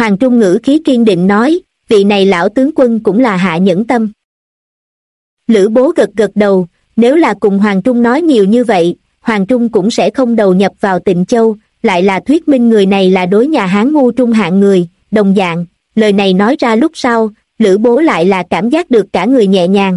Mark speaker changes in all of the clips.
Speaker 1: Hoàng Trung ngữ khí kiên định nói, vị này lão tướng quân cũng là hạ nhẫn tâm. Lữ Bố gật gật đầu, nếu là cùng Hoàng Trung nói nhiều như vậy, Hoàng Trung cũng sẽ không đầu nhập vào Tịnh Châu, lại là thuyết minh người này là đối nhà Hán ngu trung hạng người, đồng dạng, lời này nói ra lúc sau, Lữ Bố lại là cảm giác được cả người nhẹ nhàng.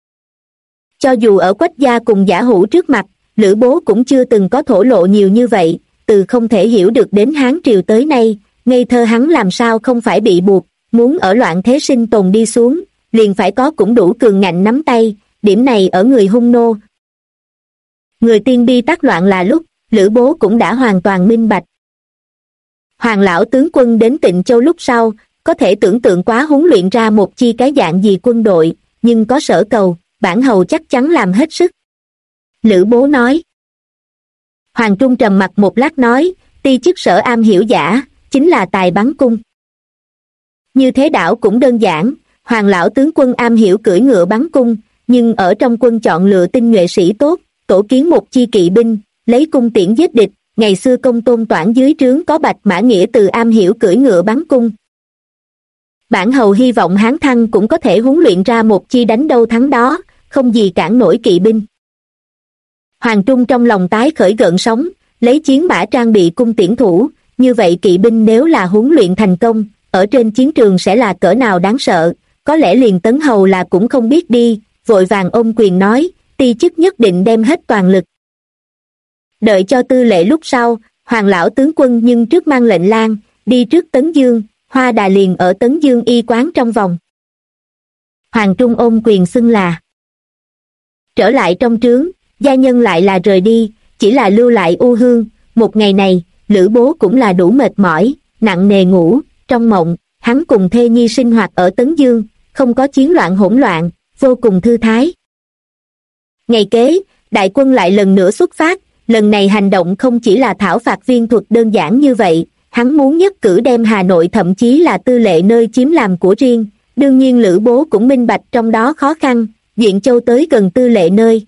Speaker 1: Cho dù ở Quách gia cùng Giả Hữu trước mặt, Lữ Bố cũng chưa từng có thổ lộ nhiều như vậy, từ không thể hiểu được đến Hán triều tới nay, ngây thơ hắn làm sao không phải bị buộc, muốn ở loạn thế sinh tồn đi xuống, liền phải có cũng đủ cường ngạnh nắm tay, điểm này ở người hung nô. Người tiên bi tác loạn là lúc, Lữ Bố cũng đã hoàn toàn minh bạch. Hoàng lão tướng quân đến Tịnh Châu lúc sau, có thể tưởng tượng quá huấn luyện ra một chi cái dạng gì quân đội, nhưng có sở cầu, bản hầu chắc chắn làm hết sức. Lữ Bố nói. Hoàng Trung trầm mặt một lát nói, ti chức sở am hiểu giả, chính là tài bắn cung. Như thế đảo cũng đơn giản, Hoàng lão tướng quân am hiểu cưỡi ngựa bắn cung, nhưng ở trong quân chọn lựa tinh nhuệ sĩ tốt, tổ kiến một chi kỵ binh, lấy cung tiễn giết địch, ngày xưa Công Tôn Toản dưới trướng có Bạch Mã Nghĩa từ am hiểu cưỡi ngựa bắn cung. Bản hầu hy vọng Hán Thăng cũng có thể huấn luyện ra một chi đánh đâu thắng đó, không gì cản nổi kỵ binh. Hoàng Trung trong lòng tái khởi gợn sóng, lấy chiến mã trang bị cung tiễn thủ, như vậy kỵ binh nếu là huấn luyện thành công, ở trên chiến trường sẽ là cỡ nào đáng sợ, có lẽ liền Tấn Hầu là cũng không biết đi, vội vàng ôm quyền nói, ti chức nhất định đem hết toàn lực. Đợi cho tư lệ lúc sau, Hoàng lão tướng quân nhưng trước mang lệnh lang, đi trước Tấn Dương, Hoa Đà liền ở Tấn Dương y quán trong vòng. Hoàng Trung ôm quyền xưng là. Trở lại trong trướng, gia nhân lại là rời đi, chỉ là lưu lại U Hương, một ngày này, Lữ Bố cũng là đủ mệt mỏi, nặng nề ngủ, trong mộng, hắn cùng thê nhi sinh hoạt ở Tấn Dương, không có chiến loạn hỗn loạn, vô cùng thư thái. Ngày kế, đại quân lại lần nữa xuất phát, lần này hành động không chỉ là thảo phạt viên thuật đơn giản như vậy, hắn muốn nhất cử đem Hà Nội thậm chí là tư lệ nơi chiếm làm của riêng, đương nhiên Lữ Bố cũng minh bạch trong đó khó khăn, Duyện Châu tới gần tư lệ nơi.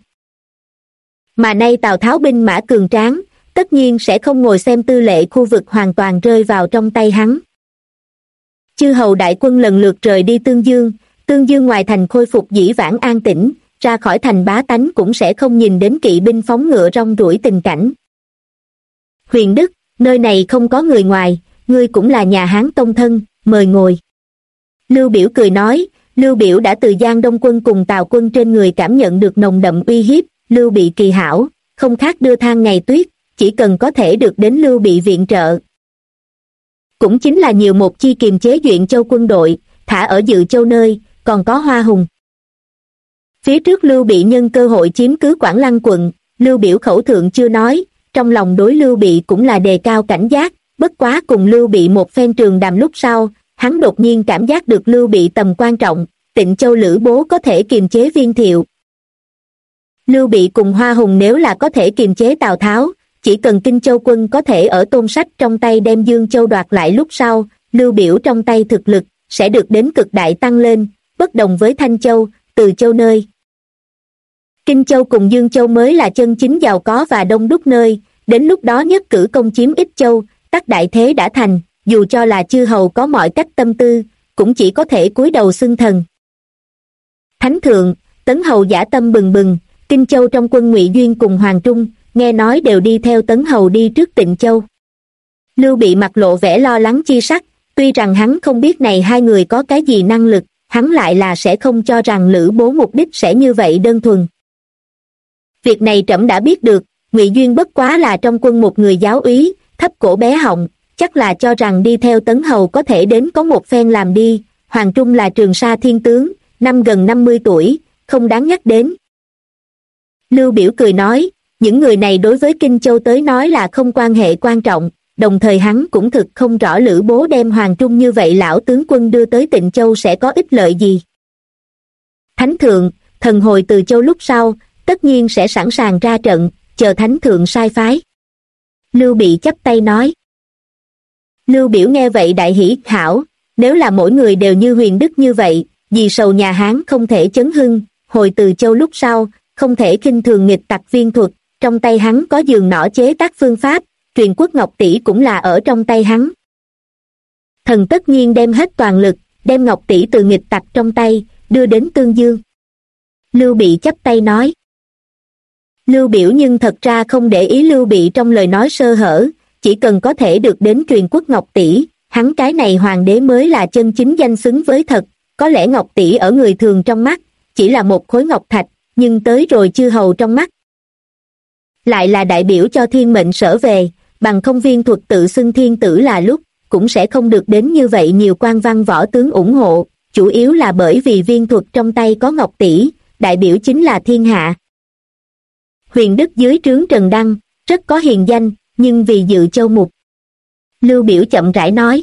Speaker 1: Mà nay Tào Tháo binh mã cường tráng, tất nhiên sẽ không ngồi xem tư lệ khu vực hoàn toàn rơi vào trong tay hắn. Chư hầu đại quân lần lượt rời đi Tương Dương ngoài thành khôi phục dĩ vãng an tĩnh, ra khỏi thành bá tánh cũng sẽ không nhìn đến kỵ binh phóng ngựa rong ruổi tình cảnh. Huyền Đức, nơi này không có người ngoài, ngươi cũng là nhà Hán tông thân, mời ngồi. Lưu Biểu cười nói, Lưu Biểu đã từ Giang Đông quân cùng Tào quân trên người cảm nhận được nồng đậm uy hiếp, Lưu Bị kỳ hảo, không khác đưa than ngày tuyết, chỉ cần có thể được đến Lưu Bị viện trợ. Cũng chính là nhiều một chi kiềm chế Duyện Châu quân đội, thả ở Dự Châu nơi, còn có Hoa Hùng. Phía trước Lưu Bị nhân cơ hội chiếm cứ Quảng Lăng quận, Lưu Biểu khẩu thượng chưa nói, trong lòng đối Lưu Bị cũng là đề cao cảnh giác, bất quá cùng Lưu Bị một phen trường đàm lúc sau, hắn đột nhiên cảm giác được Lưu Bị tầm quan trọng, Tịnh Châu Lữ Bố có thể kiềm chế Viên Thiệu. Lưu Bị cùng Hoa Hùng nếu là có thể kiềm chế Tào Tháo, chỉ cần Kinh Châu quân có thể ở Tôn Sách trong tay đem Dương Châu đoạt lại lúc sau, Lưu Biểu trong tay thực lực sẽ được đến cực đại tăng lên, bất đồng với Thanh Châu, Từ Châu nơi. Kinh Châu cùng Dương Châu mới là chân chính giàu có và đông đúc nơi, đến lúc đó nhất cử công chiếm Ích Châu, tất đại thế đã thành, dù cho là chư hầu có mọi cách tâm tư, cũng chỉ có thể cúi đầu xưng thần. Thánh thượng, Tấn hầu dã tâm bừng bừng, Kinh Châu trong quân Ngụy Duyên cùng Hoàng Trung, nghe nói đều đi theo Tấn hầu đi trước Tịnh Châu. Lưu Bị mặt lộ vẻ lo lắng chi sắc, tuy rằng hắn không biết này hai người có cái gì năng lực, hắn lại là sẽ không cho rằng Lữ Bố mục đích sẽ như vậy đơn thuần. Việc này trẫm đã biết được, Ngụy Duyên bất quá là trong quân một người giáo úy, thấp cổ bé họng, chắc là cho rằng đi theo Tấn hầu có thể đến có một phen làm đi, Hoàng Trung là Trường Sa thiên tướng, năm gần 50 tuổi, không đáng nhắc đến. Lưu Biểu cười nói, những người này đối với Kinh Châu tới nói là không quan hệ quan trọng, đồng thời hắn cũng thực không rõ Lữ Bố đem Hoàng Trung như vậy lão tướng quân đưa tới Tịnh Châu sẽ có ích lợi gì. Thánh thượng, thần hồi từ Châu lúc sau, tất nhiên sẽ sẵn sàng ra trận, chờ thánh thượng sai phái. Lưu Bị chắp tay nói. Lưu Biểu nghe vậy đại hỉ, hảo, nếu là mỗi người đều như Huyền Đức như vậy, vì sầu nhà Hán không thể chấn hưng, hồi từ Châu lúc sau, không thể khinh thường nghịch tặc viên thuật, trong tay hắn có giường nỏ chế tác phương pháp, truyền quốc ngọc tỷ cũng là ở trong tay hắn. Thần tất nhiên đem hết toàn lực, đem ngọc tỷ từ nghịch tặc trong tay, đưa đến Tương Dương. Lưu Bị chắp tay nói. Lưu Biểu nhưng thật ra không để ý Lưu Bị trong lời nói sơ hở, chỉ cần có thể được đến truyền quốc ngọc tỷ, hắn cái này hoàng đế mới là chân chính danh xứng với thật. Có lẽ ngọc tỷ ở người thường trong mắt, chỉ là một khối ngọc thạch, nhưng tới rồi chư hầu trong mắt. Lại là đại biểu cho thiên mệnh sở về, bằng không Viên Thuật tự xưng thiên tử là lúc, cũng sẽ không được đến như vậy nhiều quan văn võ tướng ủng hộ, chủ yếu là bởi vì Viên Thuật trong tay có ngọc tỷ, đại biểu chính là thiên hạ. Huyền Đức dưới trướng Trần Đăng, rất có hiền danh, nhưng vì dự châu mục. Lưu Biểu chậm rãi nói.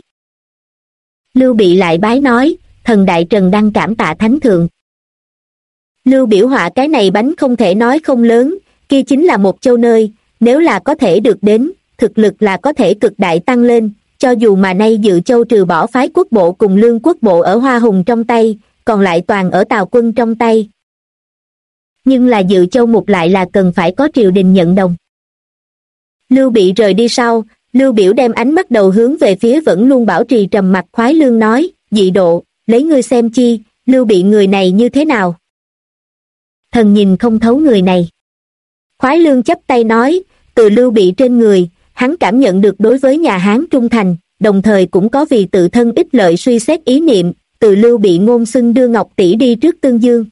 Speaker 1: Lưu Bị lại bái nói, thần đại Trần Đăng cảm tạ thánh thượng. Lưu Biểu họa cái này bánh không thể nói không lớn, kia chính là một châu nơi, nếu là có thể được đến, thực lực là có thể cực đại tăng lên, cho dù mà nay dự châu trừ bỏ phái quốc bộ cùng lương quốc bộ ở Hoa Hùng trong tay, còn lại toàn ở Tào quân trong tay. Nhưng là dự châu mục lại là cần phải có triều đình nhận đồng. Lưu Bị rời đi sau, Lưu Biểu đem ánh mắt đầu hướng về phía vẫn luôn bảo trì trầm mặc Khoái Lương nói, dị độ, lấy ngươi xem chi, Lưu Bị người này như thế nào? Thần nhìn không thấu người này. Khoái Lương chắp tay nói, từ Lưu Bị trên người, hắn cảm nhận được đối với nhà Hán trung thành, đồng thời cũng có vì tự thân ích lợi suy xét ý niệm, từ Lưu Bị ngôn xưng đưa ngọc tỷ đi trước Tương Dương.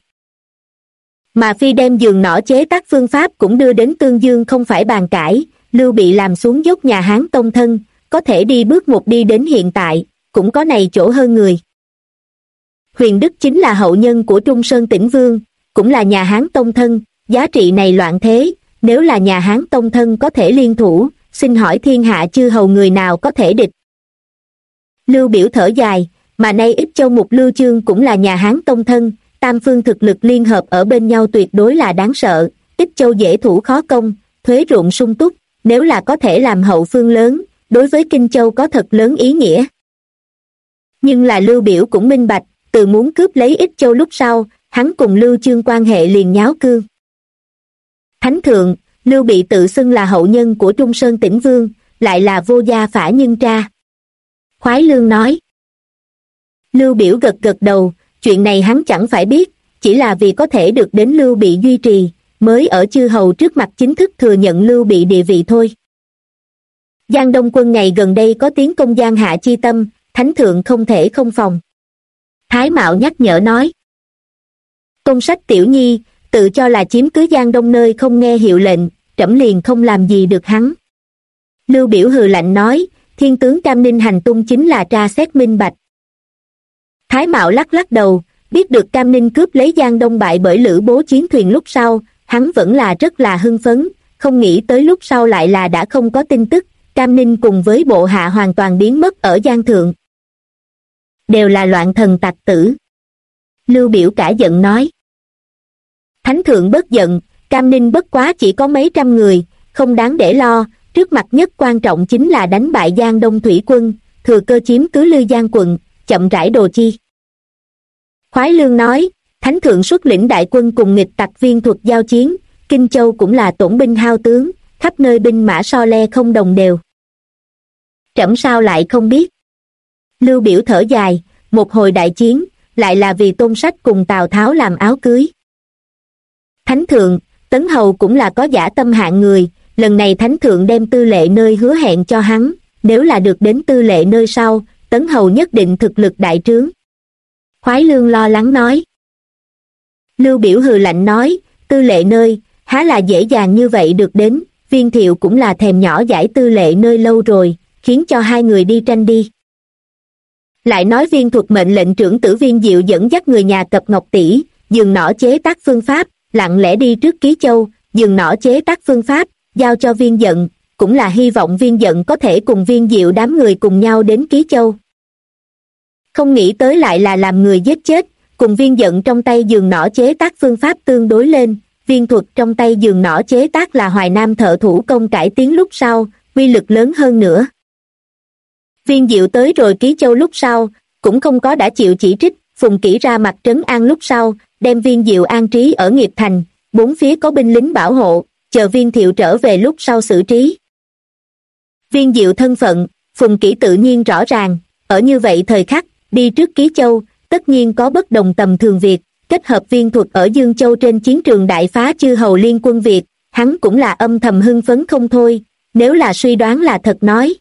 Speaker 1: Mà phi đem giường nỏ chế tác phương pháp cũng đưa đến Tương Dương không phải bàn cãi, Lưu Bị làm xuống dốc nhà Hán tông thân, có thể đi bước một đi đến hiện tại, cũng có này chỗ hơn người. Huyền Đức chính là hậu nhân của Trung Sơn Tĩnh Vương, cũng là nhà Hán tông thân, giá trị này loạn thế, nếu là nhà Hán tông thân có thể liên thủ, xin hỏi thiên hạ chư hầu người nào có thể địch. Lưu Biểu thở dài, mà nay Ích Châu Mục Lưu Chương cũng là nhà Hán tông thân, tam phương thực lực liên hợp ở bên nhau tuyệt đối là đáng sợ, Ích Châu dễ thủ khó công, thuế ruộng sung túc, nếu là có thể làm hậu phương lớn, đối với Kinh Châu có thật lớn ý nghĩa. Nhưng là Lưu Biểu cũng minh bạch, từ muốn cướp lấy Ích Châu lúc sau, hắn cùng Lưu Chương quan hệ liền nháo cương. Thánh thượng, Lưu Bị tự xưng là hậu nhân của Trung Sơn Tĩnh Vương, lại là vô gia phả nhân tra. Khoái Lương nói. Lưu Biểu gật gật đầu, chuyện này hắn chẳng phải biết, chỉ là vì có thể được đến Lưu Bị duy trì, mới ở chư hầu trước mặt chính thức thừa nhận Lưu Bị địa vị thôi. Giang Đông quân ngày gần đây có tiến công Giang Hạ chi tâm, thánh thượng không thể không phòng. Thái Mạo nhắc nhở nói. Công sách tiểu nhi, tự cho là chiếm cứ Giang Đông nơi không nghe hiệu lệnh, trẫm liền không làm gì được hắn. Lưu Biểu hừ lạnh nói, thiên tướng Cam Ninh hành tung chính là tra xét minh bạch. Thái Mạo lắc lắc đầu, biết được Cam Ninh cướp lấy Giang Đông bại bởi Lữ Bố chiến thuyền lúc sau, hắn vẫn là rất là hưng phấn, không nghĩ tới lúc sau lại là đã không có tin tức, Cam Ninh cùng với bộ hạ hoàn toàn biến mất ở Giang Thượng. Đều là loạn thần tặc tử. Lưu Biểu cả giận nói. Thánh thượng bất giận, Cam Ninh bất quá chỉ có mấy trăm người, không đáng để lo, trước mặt nhất quan trọng chính là đánh bại Giang Đông thủy quân, thừa cơ chiếm cứ Lư Giang quận, chậm rãi đồ chi. Khoái Lương nói, thánh thượng xuất lĩnh đại quân cùng nghịch tặc Viên Thuật giao chiến, Kinh Châu cũng là tổn binh hao tướng, khắp nơi binh mã so le không đồng đều. Trẫm sao lại không biết. Lưu Biểu thở dài, một hồi đại chiến, lại là vì Tôn Sách cùng Tào Tháo làm áo cưới. Thánh thượng, Tấn Hầu cũng là có dã tâm hạng người, lần này thánh thượng đem tư lệ nơi hứa hẹn cho hắn, nếu là được đến tư lệ nơi sau, Tấn Hầu nhất định thực lực đại trướng. Khoái Lương lo lắng nói. Lưu Biểu hừ lạnh nói, tư lệ nơi, há là dễ dàng như vậy được đến, Viên Thiệu cũng là thèm nhỏ giải tư lệ nơi lâu rồi, khiến cho hai người đi tranh đi. Lại nói Viên Thuật mệnh lệnh trưởng tử Viên Diệu dẫn dắt người nhà cập Ngọc Tỷ, giường nỏ chế tác phương pháp, lặng lẽ đi trước Ký Châu, giường nỏ chế tác phương pháp, giao cho Viên Dận, cũng là hy vọng Viên Dận có thể cùng Viên Diệu đám người cùng nhau đến Ký Châu. Không nghĩ tới lại là làm người giết chết, cùng Viên Dận trong tay giường nỏ chế tác phương pháp tương đối lên, Viên Thuật trong tay giường nỏ chế tác là Hoài Nam thợ thủ công cải tiến lúc sau, uy lực lớn hơn nữa. Viên Diệu tới rồi Ký Châu lúc sau, cũng không có đã chịu chỉ trích, Phùng Kỷ ra mặt trấn an lúc sau, đem Viên Diệu an trí ở Nghiệp Thành, bốn phía có binh lính bảo hộ, chờ Viên Thiệu trở về lúc sau xử trí. Viên Diệu thân phận, Phùng Kỷ tự nhiên rõ ràng, ở như vậy thời khắc, đi trước Ký Châu, tất nhiên có bất đồng tầm thường việc, kết hợp viên thuật ở Dương Châu trên chiến trường đại phá chư hầu liên quân Việt, hắn cũng là âm thầm hưng phấn không thôi, nếu là suy đoán là thật nói.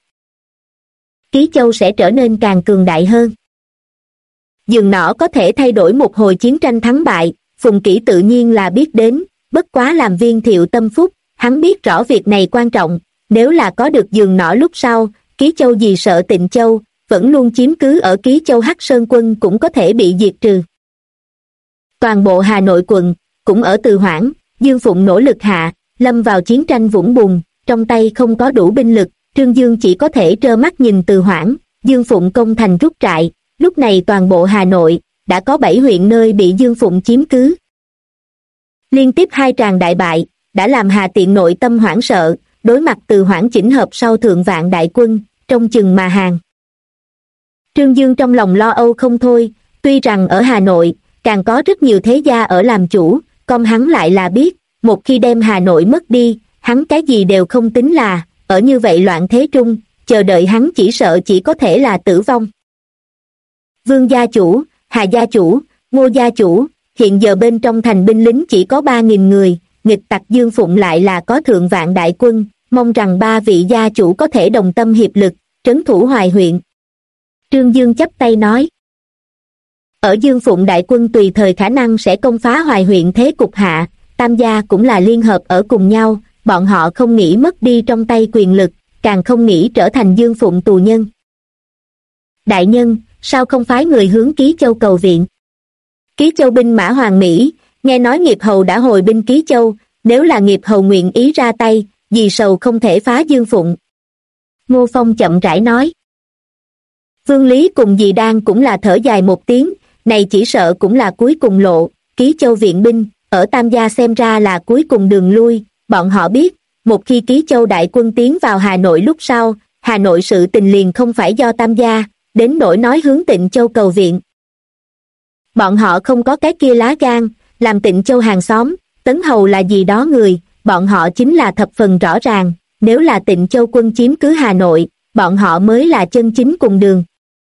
Speaker 1: Ký Châu sẽ trở nên càng cường đại hơn. Giường nỏ có thể thay đổi một hồi chiến tranh thắng bại, Phùng Kỷ tự nhiên là biết đến, bất quá làm viên thiệu tâm phúc, hắn biết rõ việc này quan trọng, nếu là có được giường nỏ lúc sau, Ký Châu gì sợ Tịnh Châu, vẫn luôn chiếm cứ ở Ký Châu Hắc Sơn quân cũng có thể bị diệt trừ. Toàn bộ Hà Nội quận, cũng ở Từ Hoảng, Dương Phụng nỗ lực hạ, lâm vào chiến tranh vũng bùn, trong tay không có đủ binh lực, Trương Dương chỉ có thể trơ mắt nhìn Từ Hoảng, Dương Phụng công thành rút trại, lúc này toàn bộ Hà Nội, đã có 7 huyện nơi bị Dương Phụng chiếm cứ. Liên tiếp 2 tràng đại bại, đã làm Hà Tiện nội tâm hoảng sợ, đối mặt Từ Hoảng chỉnh hợp sau thượng vạn đại quân, trong chừng mà hàng. Trương Dương trong lòng lo âu không thôi, tuy rằng ở Hà Nội, càng có rất nhiều thế gia ở làm chủ, con hắn lại là biết, một khi đem Hà Nội mất đi, hắn cái gì đều không tính là, ở như vậy loạn thế trung, chờ đợi hắn chỉ sợ chỉ có thể là tử vong. Vương gia chủ, Hà gia chủ, Ngô gia chủ, hiện giờ bên trong thành binh lính chỉ có 3.000 người, nghịch tặc Dương Phụng lại là có thượng vạn đại quân, mong rằng 3 vị gia chủ có thể đồng tâm hiệp lực, trấn thủ Hoài huyện. Trương Dương chắp tay nói. Ở Dương Phụng đại quân tùy thời khả năng sẽ công phá Hoài huyện thế cục hạ, tam gia cũng là liên hợp ở cùng nhau, bọn họ không nghĩ mất đi trong tay quyền lực, càng không nghĩ trở thành Dương Phụng tù nhân. Đại nhân, sao không phái người hướng Ký Châu cầu viện? Ký Châu binh mã Hoàng Mỹ, nghe nói Nghiệp Hầu đã hồi binh Ký Châu, nếu là Nghiệp Hầu nguyện ý ra tay, dì sầu không thể phá Dương Phụng. Ngô Phong chậm rãi nói. Vương Lý cùng dì Đan cũng là thở dài một tiếng, này chỉ sợ cũng là cuối cùng lộ, Ký Châu viện binh, ở Tam gia xem ra là cuối cùng đường lui, bọn họ biết, một khi Ký Châu đại quân tiến vào Hà Nội lúc sau, Hà Nội sự tình liền không phải do Tam gia, đến nỗi nói hướng Tịnh Châu cầu viện. Bọn họ không có cái kia lá gan, làm Tịnh Châu hàng xóm, Tấn Hầu là gì đó người, bọn họ chính là thập phần rõ ràng, nếu là Tịnh Châu quân chiếm cứ Hà Nội, bọn họ mới là chân chính cùng đường.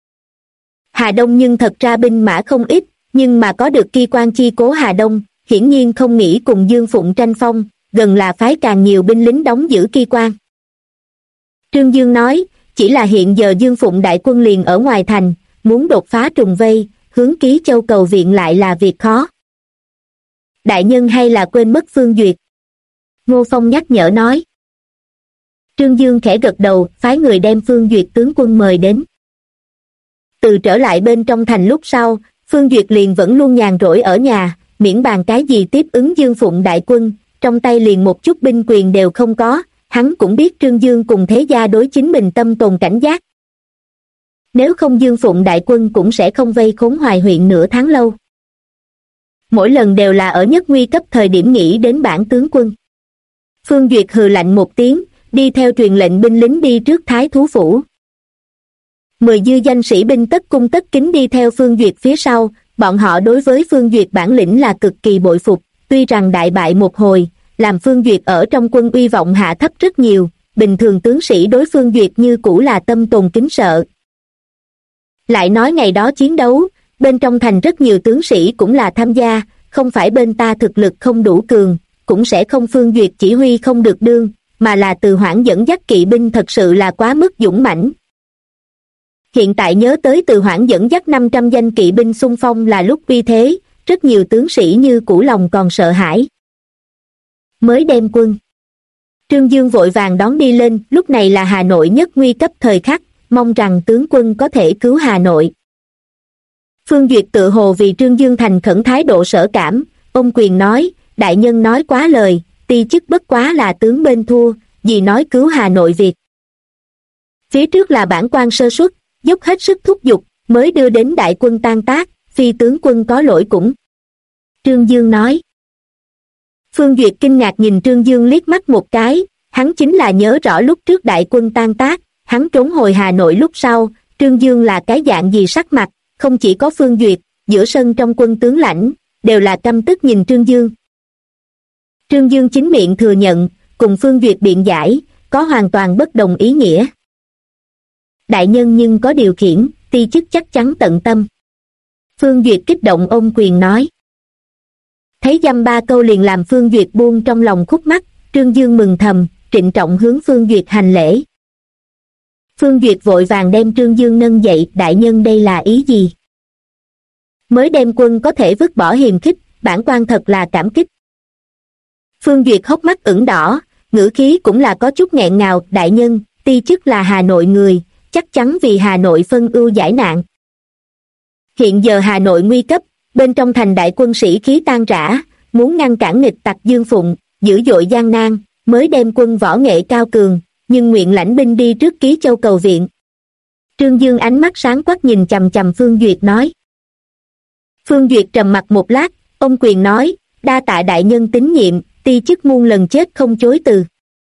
Speaker 1: Hà Đông nhưng thật ra binh mã không ít, nhưng mà có được Ki Quan chi cố Hà Đông, hiển nhiên không nghĩ cùng Dương Phụng tranh phong, gần là phái càng nhiều binh lính đóng giữ Ki Quan. Trương Dương nói, chỉ là hiện giờ Dương Phụng đại quân liền ở ngoài thành, muốn đột phá trùng vây, hướng Ký Châu cầu viện lại là việc khó. Đại nhân hay là quên mất Phương Duyệt? Ngô Phong nhắc nhở nói. Trương Dương khẽ gật đầu, phái người đem Phương Duyệt tướng quân mời đến. Từ trở lại bên trong thành lúc sau, Phương Duyệt liền vẫn luôn nhàn rỗi ở nhà, miễn bàn cái gì tiếp ứng Dương Phụng đại quân, trong tay liền một chút binh quyền đều không có, hắn cũng biết Trương Dương cùng thế gia đối chính mình tâm tồn cảnh giác. Nếu không Dương Phụng đại quân cũng sẽ không vây khốn Hoài huyện nửa tháng lâu. Mỗi lần đều là ở nhất nguy cấp thời điểm nghĩ đến bản tướng quân. Phương Duyệt hừ lạnh một tiếng, đi theo truyền lệnh binh lính đi trước Thái Thú Phủ. 10 dư danh sĩ binh tất cung tất kính đi theo Phương Duyệt phía sau, bọn họ đối với Phương Duyệt bản lĩnh là cực kỳ bội phục, tuy rằng đại bại một hồi, làm Phương Duyệt ở trong quân uy vọng hạ thấp rất nhiều, bình thường tướng sĩ đối Phương Duyệt như cũ là tâm tồn kính sợ. Lại nói ngày đó chiến đấu, bên trong thành rất nhiều tướng sĩ cũng là tham gia, không phải bên ta thực lực không đủ cường, cũng sẽ không Phương Duyệt chỉ huy không được đương, mà là Từ Hoảng dẫn dắt kỵ binh thật sự là quá mức dũng mãnh. Hiện tại nhớ tới Từ Hoảng dẫn dắt 500 danh kỵ binh xung phong là lúc uy thế, rất nhiều tướng sĩ như cũ lòng còn sợ hãi. Mới đem quân. Trương Dương vội vàng đón đi lên, lúc này là Hà Nội nhất nguy cấp thời khắc, mong rằng tướng quân có thể cứu Hà Nội. Phương Duyệt tự hồ vì Trương Dương thành khẩn thái độ sở cảm, ông quyền nói, đại nhân nói quá lời, ti chức bất quá là tướng bên thua, gì nói cứu Hà Nội việc. Phía trước là bản quan sơ suất, dốc hết sức thúc giục, mới đưa đến đại quân tan tác, phi tướng quân có lỗi cũng. Trương Dương nói. Phương Duyệt kinh ngạc nhìn Trương Dương liếc mắt một cái, hắn chính là nhớ rõ lúc trước đại quân tan tác, hắn trốn hồi Hà Nội lúc sau, Trương Dương là cái dạng gì sắc mặt, không chỉ có Phương Duyệt, giữa sân trong quân tướng lãnh, đều là căm tức nhìn Trương Dương. Trương Dương chính miệng thừa nhận, cùng Phương Duyệt biện giải, có hoàn toàn bất đồng ý nghĩa. Đại nhân nhưng có điều khiển, ti chức chắc chắn tận tâm. Phương Duyệt kích động ôm quyền nói. Thấy dăm ba câu liền làm Phương Duyệt buông trong lòng khúc mắc, Trương Dương mừng thầm, trịnh trọng hướng Phương Duyệt hành lễ. Phương Duyệt vội vàng đem Trương Dương nâng dậy, đại nhân đây là ý gì? Mới đem quân có thể vứt bỏ hiềm khích, bản quan thật là cảm kích. Phương Duyệt hốc mắt ửng đỏ, ngữ khí cũng là có chút nghẹn ngào, đại nhân, ti chức là Hà Nội người, chắc chắn vì Hà Nội phân ưu giải nạn. Hiện giờ Hà Nội nguy cấp, bên trong thành đại quân sĩ khí tan rã, muốn ngăn cản nghịch tặc Dương Phụng, dữ dội gian nan, mới đem quân võ nghệ cao cường, nhưng nguyện lãnh binh đi trước Ký Châu cầu viện. Trương Dương ánh mắt sáng quắc nhìn chằm chằm Phương Duyệt nói. Phương Duyệt trầm mặt một lát, ông quyền nói, đa tạ đại nhân tín nhiệm, ti chức muôn lần chết không chối từ.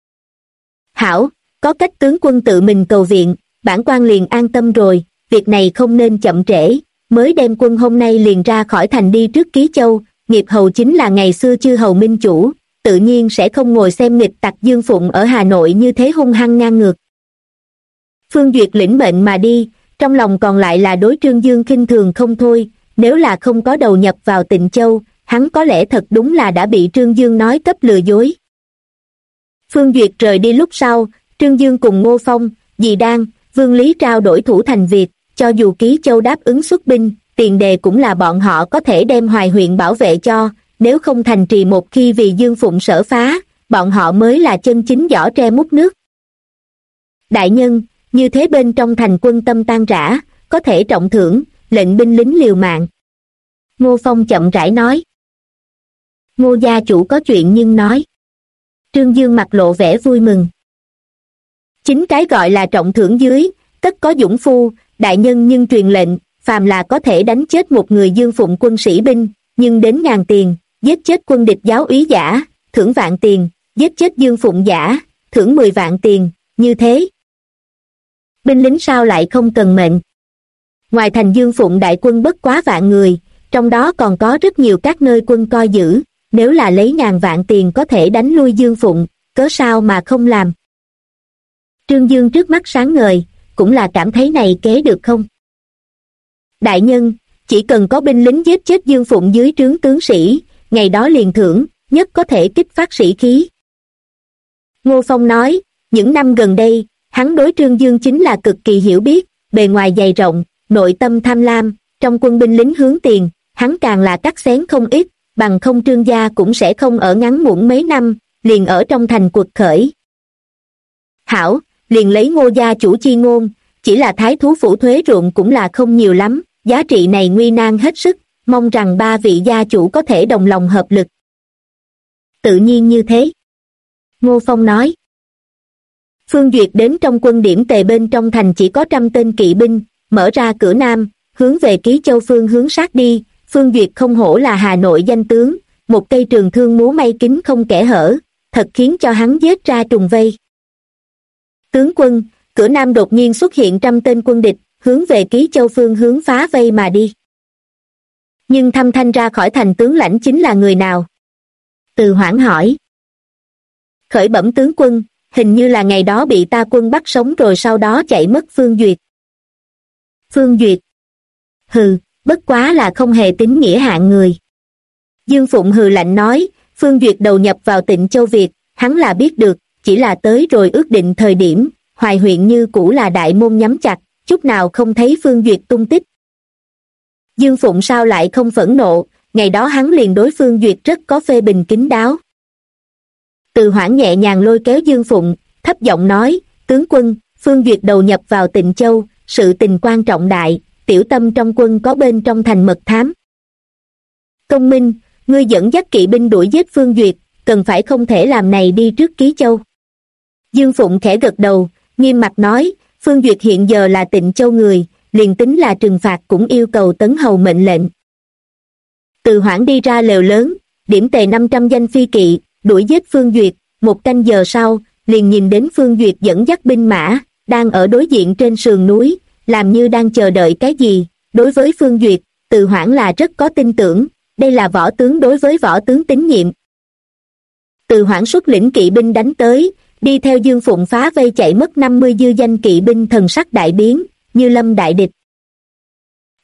Speaker 1: Hảo, có cách tướng quân tự mình cầu viện, bản quan liền an tâm rồi, việc này không nên chậm trễ, mới đem quân hôm nay liền ra khỏi thành đi trước Ký Châu, nghiệp hầu chính là ngày xưa chư hầu minh chủ, tự nhiên sẽ không ngồi xem nghịch tặc Dương Phụng ở Hà Nội như thế hung hăng ngang ngược. Phương Duyệt lĩnh mệnh mà đi, trong lòng còn lại là đối Trương Dương khinh thường không thôi, nếu là không có đầu nhập vào Tịnh Châu, hắn có lẽ thật đúng là đã bị Trương Dương nói cấp lừa dối. Phương Duyệt rời đi lúc sau, Trương Dương cùng Ngô Phong, Dì Đan, Vương Lý trao đổi thủ thành việc, cho dù Ký Châu đáp ứng xuất binh, tiền đề cũng là bọn họ có thể đem Hoài huyện bảo vệ cho, nếu không thành trì một khi vì Dương Phụng sở phá, bọn họ mới là chân chính giỏ tre múc nước. Đại nhân, như thế bên trong thành quân tâm tan rã, có thể trọng thưởng, lệnh binh lính liều mạng. Ngô Phong chậm rãi nói. Ngô gia chủ có chuyện nhưng nói. Trương Dương mặt lộ vẻ vui mừng. Chính cái gọi là trọng thưởng dưới, tất có dũng phu, đại nhân nhưng truyền lệnh, phàm là có thể đánh chết một người Dương Phụng quân sĩ binh, nhưng đến 1000 tiền, giết chết quân địch giáo úy giả, thưởng vạn tiền, giết chết Dương Phụng giả, thưởng 10 vạn tiền, như thế. Binh lính sao lại không cần mệnh? Ngoài thành Dương Phụng đại quân bất quá vạn người, trong đó còn có rất nhiều các nơi quân coi giữ, nếu là lấy 1000 vạn tiền có thể đánh lui Dương Phụng, cớ sao mà không làm? Trương Dương trước mắt sáng ngời, cũng là cảm thấy này kế được không? Đại nhân, chỉ cần có binh lính giết chết Dương Phụng dưới trướng tướng sĩ, ngày đó liền thưởng, nhất có thể kích phát sĩ khí. Ngô Phong nói, những năm gần đây, hắn đối Trương Dương chính là cực kỳ hiểu biết, bề ngoài dày rộng, nội tâm tham lam, trong quân binh lính hướng tiền, hắn càng là cắt xén không ít, bằng không Trương gia cũng sẽ không ở ngắn ngủn mấy năm, liền ở trong thành quật khởi. Hảo, liền lấy Ngô gia chủ chi ngôn, chỉ là thái thú phủ thuế ruộng cũng là không nhiều lắm, giá trị này nguy nan hết sức, mong rằng 3 vị gia chủ có thể đồng lòng hợp lực. Tự nhiên như thế. Ngô Phong nói. Phương Duyệt đến trong quân điểm tề bên trong thành chỉ có 100 tên kỵ binh, mở ra cửa Nam, hướng về Ký Châu phương hướng sát đi. Phương Duyệt không hổ là Hà Nội danh tướng, một cây trường thương múa may kính không kẽ hở, thật khiến cho hắn giết ra trùng vây. Tướng quân, cửa Nam đột nhiên xuất hiện 100 tên quân địch, hướng về Ký Châu phương hướng phá vây mà đi. Nhưng thăm thanh ra khỏi thành tướng lãnh chính là người nào? Từ Hoảng hỏi. Khởi bẩm tướng quân, hình như là ngày đó bị ta quân bắt sống rồi sau đó chạy mất Phương Duyệt. Phương Duyệt? Hừ, bất quá là không hề tín nghĩa hạng người. Dương Phụng hừ lạnh nói, Phương Duyệt đầu nhập vào Tịnh Châu Việt, hắn là biết được, chỉ là tới rồi ước định thời điểm, Hoài huyện như cũ là đại môn nhắm chặt, chút nào không thấy Phương Duyệt tung tích. Dương Phụng sao lại không phẫn nộ, ngày đó hắn liền đối Phương Duyệt rất có phê bình kín đáo. Từ Hoảng nhẹ nhàng lôi kéo Dương Phụng, thấp giọng nói, tướng quân, Phương Duyệt đầu nhập vào Tịnh Châu, sự tình quan trọng đại, tiểu tâm trong quân có bên trong thành mật thám. Công Minh, ngươi dẫn dắt kỵ binh đuổi giết Phương Duyệt, cần phải không thể làm này đi trước Ký Châu. Dương Phụng khẽ gật đầu, nghiêm mặt nói, Phương Duyệt hiện giờ là Tịnh Châu người, liền tính là trừng phạt cũng yêu cầu tấn hầu mệnh lệnh. Từ Hoảng đi ra lều lớn, điểm tề 500 danh phi kỵ, đuổi giết Phương Duyệt, 1 canh giờ sau, liền nhìn đến Phương Duyệt dẫn dắt binh mã, đang ở đối diện trên sườn núi, làm như đang chờ đợi cái gì. Đối với Phương Duyệt, Từ Hoảng là rất có tin tưởng, đây là võ tướng đối với võ tướng tín nhiệm. Từ Hoảng xuất lĩnh kỵ binh đánh tới, đi theo Dương Phụng phá vây chạy mất 50 dư danh kỵ binh thần sắc đại biến, như lâm đại địch.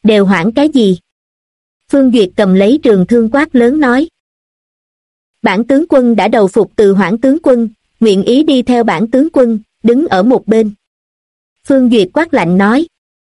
Speaker 1: Đều hoãn cái gì? Phương Duyệt cầm lấy trường thương quát lớn nói. Bản tướng quân đã đầu phục Từ Hoãn tướng quân, nguyện ý đi theo bản tướng quân, đứng ở một bên. Phương Duyệt quát lạnh nói.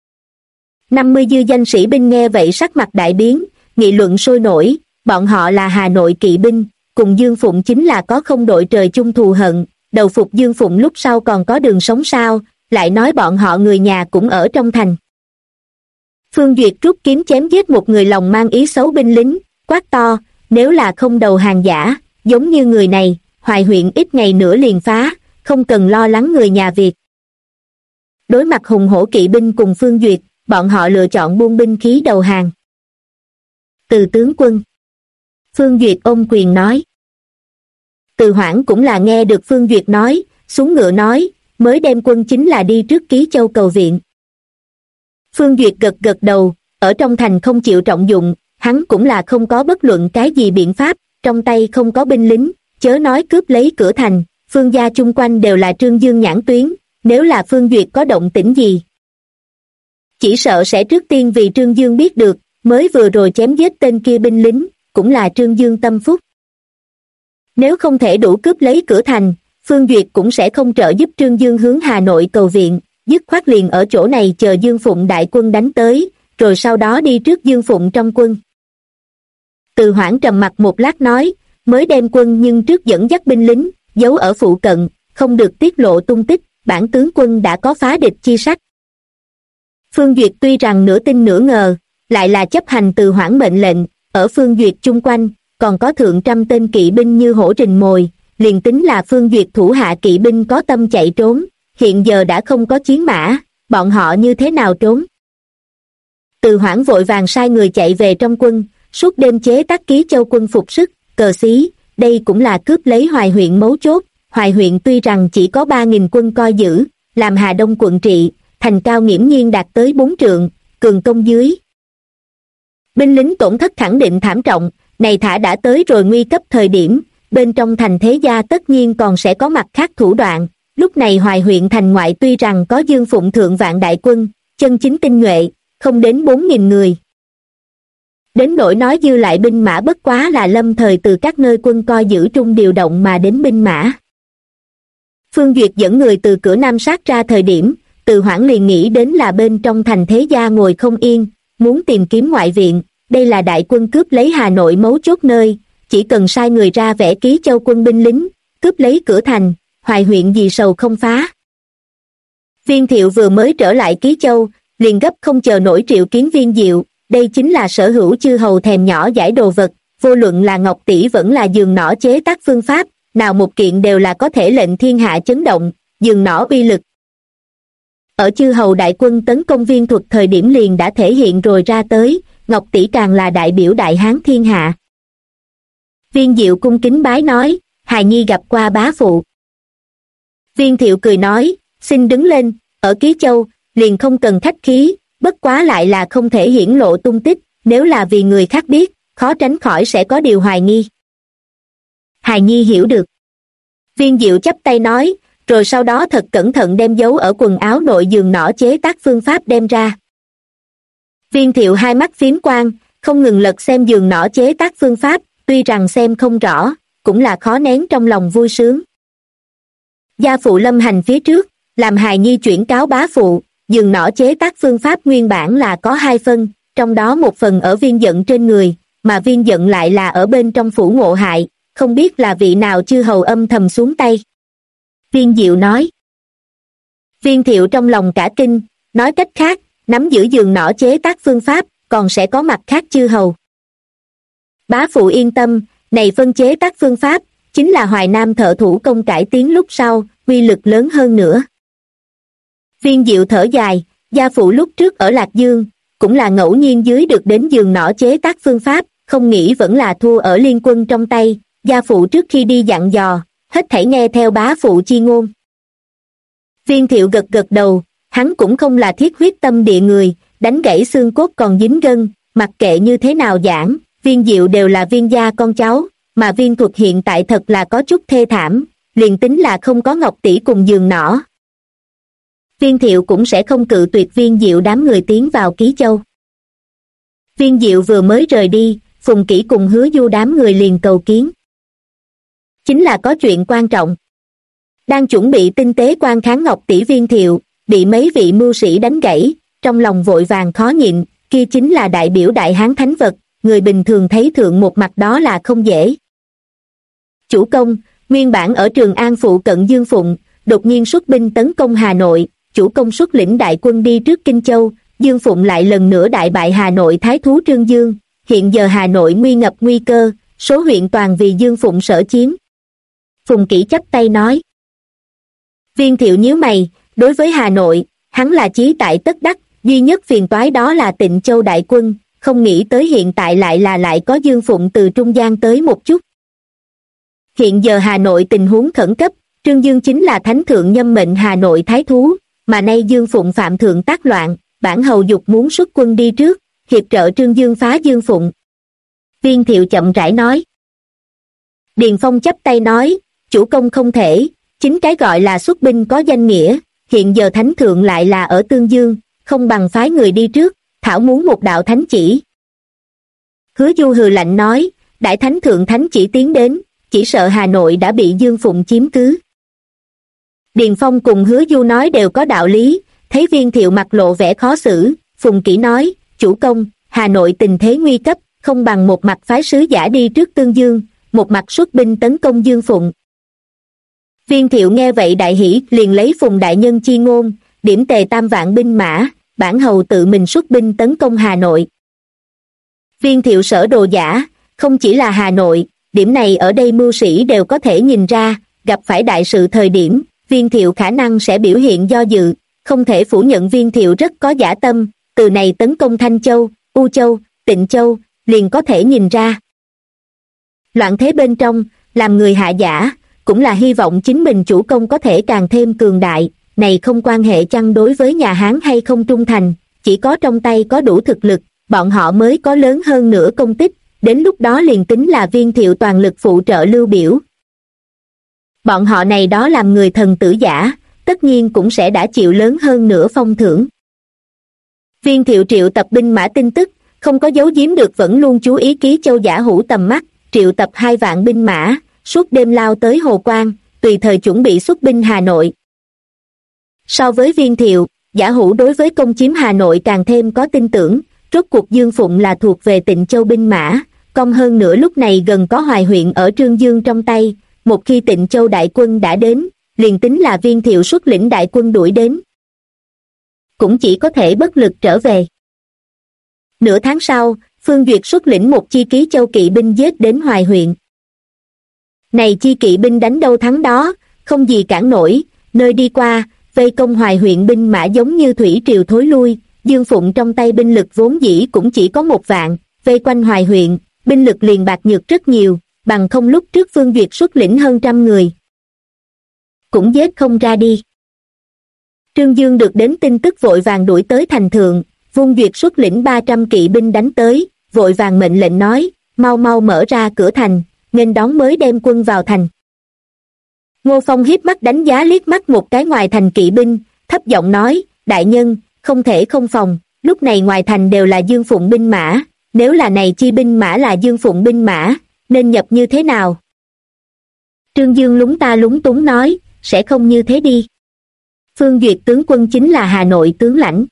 Speaker 1: 50 dư danh sĩ binh nghe vậy sắc mặt đại biến, nghị luận sôi nổi, bọn họ là Hà Nội kỵ binh, cùng Dương Phụng chính là có không đội trời chung thù hận, đầu phục Dương Phụng lúc sau còn có đường sống sao, lại nói bọn họ người nhà cũng ở trong thành. Phương Duyệt rút kiếm chém giết một người lòng mang ý xấu binh lính, quát to, nếu là không đầu hàng giả, giống như người này, Hoài huyện ít ngày nữa liền phá, không cần lo lắng người nhà Việt. Đối mặt hùng hổ kỵ binh cùng Phương Duyệt, bọn họ lựa chọn buông binh khí đầu hàng. Từ tướng quân. Phương Duyệt ôm quyền nói. Từ Hoãn cũng là nghe được Phương Duyệt nói, xuống ngựa nói, mới đem quân chính là đi trước Ký Châu cầu viện. Phương Duyệt gật gật đầu, ở trong thành không chịu trọng dụng, hắn cũng là không có bất luận cái gì biện pháp, trong tay không có binh lính, chớ nói cướp lấy cửa thành, Phương gia chung quanh đều là Trương Dương nhãn tuyến, nếu là Phương Duyệt có động tĩnh gì. Chỉ sợ sẽ trước tiên vì Trương Dương biết được, mới vừa rồi chém giết tên kia binh lính, cũng là Trương Dương tâm phúc. Nếu không thể đủ cướp lấy cửa thành, Phương Duyệt cũng sẽ không trợ giúp Trương Dương hướng Hà Nội cầu viện, dứt khoát liền ở chỗ này chờ Dương Phụng đại quân đánh tới, rồi sau đó đi trước Dương Phụng trong quân. Từ Hoãn trầm mặt một lát nói, mới đem quân nhưng trước dẫn dắt binh lính, giấu ở phụ cận, không được tiết lộ tung tích, bản tướng quân đã có phá địch chi sách. Phương Duyệt tuy rằng nửa tin nửa ngờ, lại là chấp hành Từ Hoãn mệnh lệnh, ở Phương Duyệt chung quanh, còn có thượng trăm tên kỵ binh như hổ rình mồi, liền tính là Phương Duyệt thủ hạ kỵ binh có tâm chạy trốn, hiện giờ đã không có chiến mã, bọn họ như thế nào trốn? Từ Hoãn vội vàng sai người chạy về trong quân, suốt đêm chế tác Ký Châu quân phục sức, cờ xí, đây cũng là cướp lấy Hoài huyện mấu chốt. Hoài huyện tuy rằng chỉ có 3.000 quân coi giữ, làm Hà Đông quận trị, thành cao nghiễm nhiên đạt tới 4 trượng, cường công dưới. Binh lính tổn thất khẳng định thảm trọng, này thả đã tới rồi nguy cấp thời điểm, bên trong thành thế gia tất nhiên còn sẽ có mặt khác thủ đoạn. Lúc này Hoài huyện thành ngoại tuy rằng có Dương Phụng thượng vạn đại quân, chân chính tinh nhuệ, không đến 4.000 người. Đến nỗi nói dư lại binh mã bất quá là lâm thời từ các nơi quân coi giữ trung điều động mà đến binh mã. Phương Duyệt dẫn người từ cửa Nam sát ra thời điểm, Từ Hoãn liền nghĩ đến là bên trong thành thế gia ngồi không yên, muốn tìm kiếm ngoại viện, đây là đại quân cướp lấy Hà Nội mấu chốt nơi, chỉ cần sai người ra vẽ Ký Châu quân binh lính, cướp lấy cửa thành, Hoài huyện gì sầu không phá. Viên Thiệu vừa mới trở lại Ký Châu, liền gấp không chờ nổi triệu kiến Viên Diệu, đây chính là sở hữu chư hầu thèm nhỏ giải đồ vật, vô luận là ngọc tỷ vẫn là giường nỏ chế tác phương pháp, nào một kiện đều là có thể lệnh thiên hạ chấn động, giường nỏ uy lực. Ở chư hầu đại quân tấn công Viên Thuật thời điểm liền đã thể hiện rồi ra tới, ngọc tỷ càng là đại biểu đại hán thiên hạ. Viên Diệu cung kính bái nói, hài nhi gặp qua bá phụ. Viên Thiệu cười nói, xin đứng lên, ở Ký Châu, liền không cần khách khí, bất quá lại là không thể hiển lộ tung tích, nếu là vì người khác biết, khó tránh khỏi sẽ có điều hoài nghi. Hài nhi hiểu được. Viên Diệu chắp tay nói, rồi sau đó thật cẩn thận đem giấu ở quần áo nội giường nỏ chế tác phương pháp đem ra. Viên Thiệu hai mắt phiếm quang, không ngừng lật xem giường nỏ chế tác phương pháp, tuy rằng xem không rõ, cũng là khó nén trong lòng vui sướng. Gia phụ lâm hành phía trước, làm hài nhi chuyển cáo bá phụ, giường nỏ chế tác phương pháp nguyên bản là có 2 phần, trong đó một phần ở Viên Dận trên người, mà Viên Dận lại là ở bên trong phủ ngộ hại, không biết là vị nào chư hầu âm thầm xuống tay. Viên Diệu nói. Viên Thiệu trong lòng cả kinh, nói cách khác, nắm giữ giường nỏ chế tác phương pháp, còn sẽ có mặt khác chư hầu. Bá phụ yên tâm, này phân chế tác phương pháp, chính là Hoài Nam thợ thủ công cải tiến lúc sau, uy lực lớn hơn nữa. Viên Diệu thở dài, gia phụ lúc trước ở Lạc Dương, cũng là ngẫu nhiên dưới được đến giường nỏ chế tác phương pháp, không nghĩ vẫn là thua ở liên quân trong tay, gia phụ trước khi đi dặn dò, hết thảy nghe theo bá phụ chi ngôn. Viên Thiệu gật gật đầu, hắn cũng không là thiết huyết tâm địa người, đánh gãy xương cốt còn dính gân, mặc kệ như thế nào giảng, Viên Diệu đều là Viên gia con cháu, mà Viên Thuật hiện tại thật là có chút thê thảm, liền tính là không có ngọc tỷ cùng giường nỏ. Viên Thiệu cũng sẽ không cự tuyệt Viên Diệu đám người tiến vào Ký Châu. Viên Diệu vừa mới rời đi, Phùng Kỷ cùng Hứa Du đám người liền cầu kiến. Chính là có chuyện quan trọng. Đang chuẩn bị tinh tế quan kháng Ngọc tỷ Viên Thiệu, bị mấy vị mưu sĩ đánh gãy, trong lòng vội vàng khó nhịn, kia chính là đại biểu đại hán thánh vật, người bình thường thấy thượng một mặt đó là không dễ. Chủ công, nguyên bản ở Trường An phụ cận Dương Phụng, đột nhiên xuất binh tấn công Hà Nội, chủ công xuất lĩnh đại quân đi trước Kinh Châu, Dương Phụng lại lần nữa đại bại Hà Nội thái thú Trương Dương, hiện giờ Hà Nội nguy ngập nguy cơ, số huyện toàn vì Dương Phụng sở chiếm. Phùng Kỷ chắp tay nói. Viên Thiệu nhíu mày, đối với Hà Nội, hắn là chí tại tất đắc, duy nhất phiền toái đó là Tịnh Châu đại quân, không nghĩ tới hiện tại lại có Dương Phụng từ trung gian tới một chút. Hiện giờ Hà Nội tình huống khẩn cấp, Trương Dương chính là thánh thượng nhâm mệnh Hà Nội thái thú, mà nay Dương Phụng phạm thượng tác loạn, bản hầu dục muốn xuất quân đi trước, hiệp trợ Trương Dương phá Dương Phụng. Viên Thiệu chậm rãi nói. Điền Phong chắp tay nói, chủ công không thể, chính cái gọi là xuất binh có danh nghĩa, hiện giờ thánh thượng lại là ở Tương Dương, không bằng phái người đi trước, thảo muốn một đạo thánh chỉ. Hứa Du hừ lạnh nói, đại thánh thượng thánh chỉ tiến đến, chỉ sợ Hà Nội đã bị Dương Phụng chiếm cứ. Điền Phong cùng Hứa Du nói đều có đạo lý, thấy Viên Thiệu mặt lộ vẻ khó xử, Phùng Kỷ nói, chủ công, Hà Nội tình thế nguy cấp, không bằng một mặt phái sứ giả đi trước Tương Dương, một mặt xuất binh tấn công Dương Phụng. Viên Thiệu nghe vậy đại hỉ, liền lấy Phùng đại nhân chi ngôn, điểm tề 3 vạn binh mã, bản hầu tự mình xuất binh tấn công Hà Nội. Viên Thiệu sở đồ giả, không chỉ là Hà Nội, điểm này ở đây mưu sĩ đều có thể nhìn ra, gặp phải đại sự thời điểm, Viên Thiệu khả năng sẽ biểu hiện do dự, không thể phủ nhận Viên Thiệu rất có dã tâm, từ này tấn công Thanh Châu, U Châu, Tịnh Châu, liền có thể nhìn ra. Loạn thế bên trong, làm người hạ giả, cũng là hy vọng chính mình chủ công có thể càng thêm cường đại, này không quan hệ chăng đối với nhà Hán hay không trung thành, chỉ có trong tay có đủ thực lực, bọn họ mới có lớn hơn nữa công tích, đến lúc đó liền tính là Viên Thiệu toàn lực phụ trợ lưu biểu. Bọn họ này đó làm người thần tử giả, tất nhiên cũng sẽ đã chịu lớn hơn nữa phong thưởng. Viên Thiệu triệu tập binh mã tin tức, không có giấu giếm được vẫn luôn chú ý Ký Châu Giả Hữu tầm mắt, triệu tập 2 vạn binh mã, suốt đêm lao tới Hồ Quang, tùy thời chuẩn bị xuất binh Hà Nội. So với Viên Thiệu, Giả Hữu đối với công chiếm Hà Nội càng thêm có tin tưởng, rốt cuộc Dương Phụng là thuộc về Tịnh Châu binh mã, công hơn nữa lúc này gần có Hoài huyện ở Trương Dương trong tay, một khi Tịnh Châu đại quân đã đến, liền tính là Viên Thiệu xuất lĩnh đại quân đuổi đến, cũng chỉ có thể bất lực trở về. Nửa tháng sau, Phương Duyệt xuất lĩnh một chi Ký Châu kỵ binh giết đến Hoài huyện. Này chi kỵ binh đánh đâu thắng đó, không gì cản nổi, nơi đi qua, vây công Hoài huyện binh mã giống như thủy triều thối lui, Dương Phụng trong tay binh lực vốn dĩ cũng chỉ có 1 vạn, vây quanh Hoài huyện, binh lực liền bạc nhược rất nhiều, bằng không lúc trước Phương Duyệt xuất lĩnh hơn 100 người. Cũng giết không ra đi. Trương Dương được đến tin tức vội vàng đuổi tới thành thượng, Vương Duyệt xuất lĩnh 300 kỵ binh đánh tới, vội vàng mệnh lệnh nói, mau mau mở ra cửa thành, nên đón mới đem quân vào thành. Ngô Phong hiếp mắt đánh giá liếc mắt một cái ngoài thành kỵ binh, thấp giọng nói, đại nhân, không thể không phòng, lúc này ngoài thành đều là Dương Phụng binh mã, nếu là này chi binh mã là Dương Phụng binh mã, nên nhập như thế nào? Trương Dương lúng ta lúng túng nói, sẽ không như thế đi. Phương Duyệt tướng quân chính là Hà Nội tướng lãnh.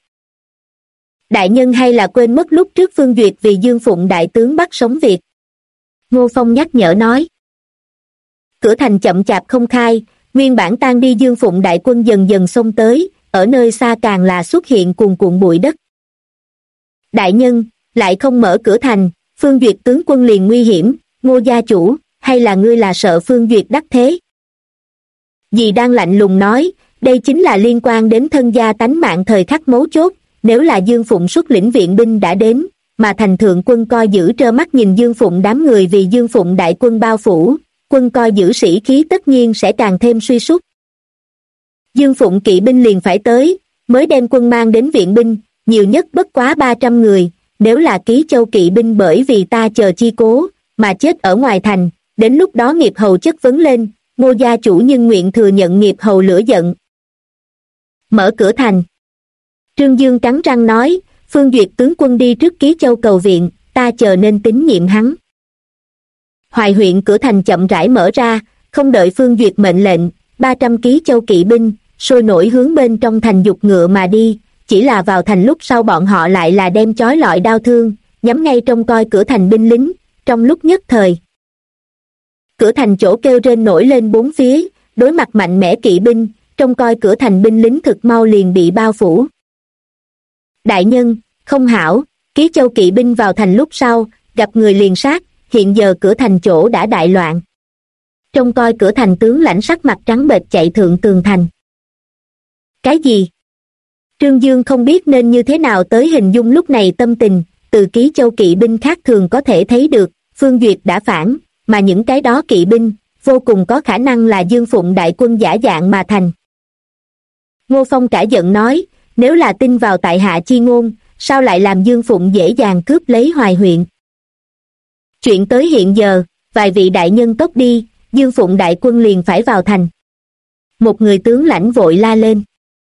Speaker 1: Đại nhân hay là quên mất lúc trước Phương Duyệt vì Dương Phụng đại tướng bắt sống Việt. Ngô Phong nhắc nhở nói. Cửa thành chậm chạp không khai, nguyên bản tan đi Dương Phụng đại quân dần dần xông tới, ở nơi xa càng là xuất hiện cuồn cuộn bụi đất. Đại nhân, lại không mở cửa thành, Phương Duyệt tướng quân liền nguy hiểm, Ngô gia chủ, hay là ngươi là sợ Phương Duyệt đắc thế? Dì đang lạnh lùng nói, đây chính là liên quan đến thân gia tánh mạng thời khắc mấu chốt, nếu là Dương Phụng xuất lĩnh viện binh đã đến, mà thành thượng quân coi giữ trơ mắt nhìn Dương Phụng đám người vì Dương Phụng đại quân bao phủ, quân coi giữ sĩ khí tất nhiên sẽ càng thêm suy sút. Dương Phụng kỵ binh liền phải tới, mới đem quân mang đến viện binh, nhiều nhất bất quá 300 người, nếu là Ký Châu kỵ binh bởi vì ta chờ chi cố, mà chết ở ngoài thành, đến lúc đó nghiệp hầu chất vấn lên, Ngô gia chủ nhưng nguyện thừa nhận nghiệp hầu lửa giận. Mở cửa thành. Trương Dương cắn răng nói, Phương Duyệt tướng quân đi trước Ký Châu cầu viện, ta chờ nên tín nhiệm hắn. Hoài huyện cửa thành chậm rãi mở ra, không đợi Phương Duyệt mệnh lệnh, 300 Ký Châu kỵ binh sôi nổi hướng bên trong thành giục ngựa mà đi, chỉ là vào thành lúc sau bọn họ lại là đem chói lọi đao thương nhắm ngay trông coi cửa thành binh lính. Trong lúc nhất thời, cửa thành chỗ kêu rên nổi lên bốn phía, đối mặt mạnh mẽ kỵ binh, trông coi cửa thành binh lính thực mau liền bị bao phủ. Đại nhân, không hảo, Ký Châu kỵ binh vào thành lúc sau, gặp người liền sát, hiện giờ cửa thành chỗ đã đại loạn. Trông coi cửa thành tướng lãnh sắc mặt trắng bệch chạy thượng tường thành. Cái gì? Trương Dương không biết nên như thế nào tới hình dung lúc này tâm tình, từ Ký Châu kỵ binh khác thường có thể thấy được, Phương Duyệt đã phản, mà những cái đó kỵ binh, vô cùng có khả năng là Dương Phụng đại quân giả dạng mà thành. Ngô Phong cả giận nói, nếu là tin vào tại hạ chi ngôn, sao lại làm Dương Phụng dễ dàng cướp lấy Hoài huyện? Chuyện tới hiện giờ, vài vị đại nhân tốc đi, Dương Phụng đại quân liền phải vào thành. Một người tướng lãnh vội la lên.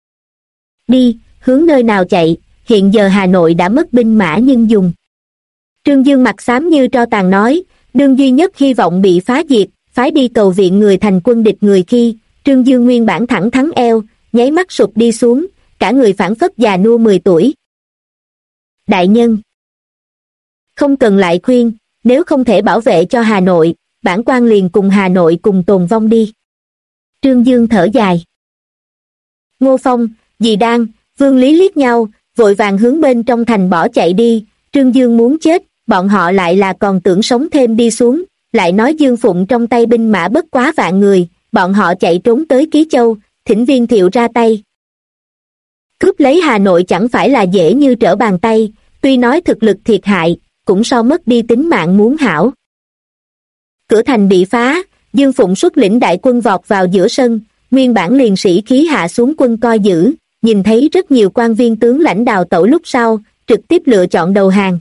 Speaker 1: Đi, hướng nơi nào chạy, hiện giờ Hà Nội đã mất binh mã nhưng dùng. Trương Dương mặt xám như tro tàn nói, đương duy nhất hy vọng bị phá diệt, phái đi cầu viện người thành quân địch người khi, Trương Dương nguyên bản thẳng thắn eo, nháy mắt sụp đi xuống, cả người phảng phất già nua 10 tuổi. Đại nhân, không cần lại khuyên, nếu không thể bảo vệ cho Hà Nội, bản quan liền cùng Hà Nội cùng tồn vong đi. Trương Dương thở dài. Ngô Phong, Dì Đan, Vương Lý liếc nhau, vội vàng hướng bên trong thành bỏ chạy đi. Trương Dương muốn chết, bọn họ lại là còn tưởng sống thêm đi xuống, lại nói Dương Phụng trong tay binh mã bất quá vạn người, bọn họ chạy trốn tới Ký Châu, thỉnh Viên Thiệu ra tay. Cướp lấy Hà Nội chẳng phải là dễ như trở bàn tay, tuy nói thực lực thiệt hại, cũng so mất đi tính mạng muốn hảo. Cửa thành bị phá, Dương Phụng xuất lĩnh đại quân vọt vào giữa sân, nguyên bản liền sĩ khí hạ xuống quân coi giữ, nhìn thấy rất nhiều quan viên tướng lãnh đào tẩu lúc sau, trực tiếp lựa chọn đầu hàng.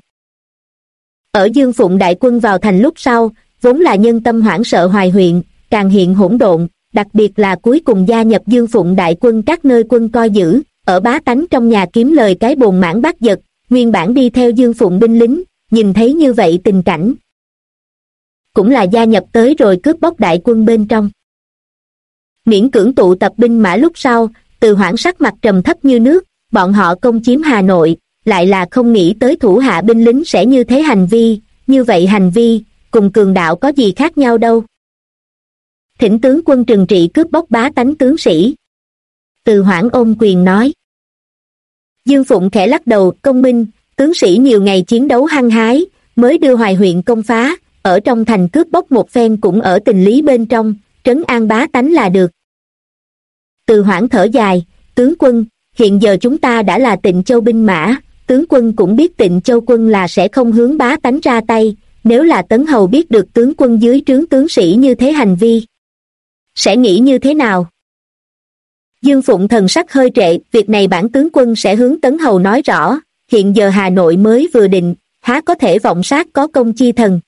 Speaker 1: Ở Dương Phụng đại quân vào thành lúc sau, vốn là nhân tâm hoảng sợ Hoài huyện, càng hiện hỗn độn, đặc biệt là cuối cùng gia nhập Dương Phụng đại quân các nơi quân coi giữ, ở bá tánh trong nhà kiếm lời cái bồn mãn bát giật, nguyên bản đi theo Dương Phụng binh lính, nhìn thấy như vậy tình cảnh. Cũng là gia nhập tới rồi cướp bóc đại quân bên trong. Miễn cưỡng tụ tập binh mã lúc sau, Từ Hoảng sắc mặt trầm thấp như nước, bọn họ công chiếm Hà Nội, lại là không nghĩ tới thủ hạ binh lính sẽ như thế hành vi, như vậy hành vi, cùng cường đạo có gì khác nhau đâu. Thỉnh tướng quân trừng trị cướp bóc bá tánh tướng sĩ. Từ Hoảng ôm quyền nói. Dương Phụng khẽ lắc đầu, công minh, tướng sĩ nhiều ngày chiến đấu hăng hái, mới đưa Hoài huyện công phá, ở trong thành cướp bóc một phen cũng ở tình lý bên trong, trấn an bá tánh là được. Từ Hoảng thở dài, tướng quân, hiện giờ chúng ta đã là Tịnh Châu binh mã, tướng quân cũng biết Tịnh Châu quân là sẽ không hướng bá tánh ra tay, nếu là Tấn Hầu biết được tướng quân dưới trướng tướng sĩ như thế hành vi, sẽ nghĩ như thế nào? Dương Phụng thần sắc hơi trệ, việc này bản tướng quân sẽ hướng Tấn Hầu nói rõ, hiện giờ Hà Nội mới vừa định, há có thể vọng sát có công chi thần.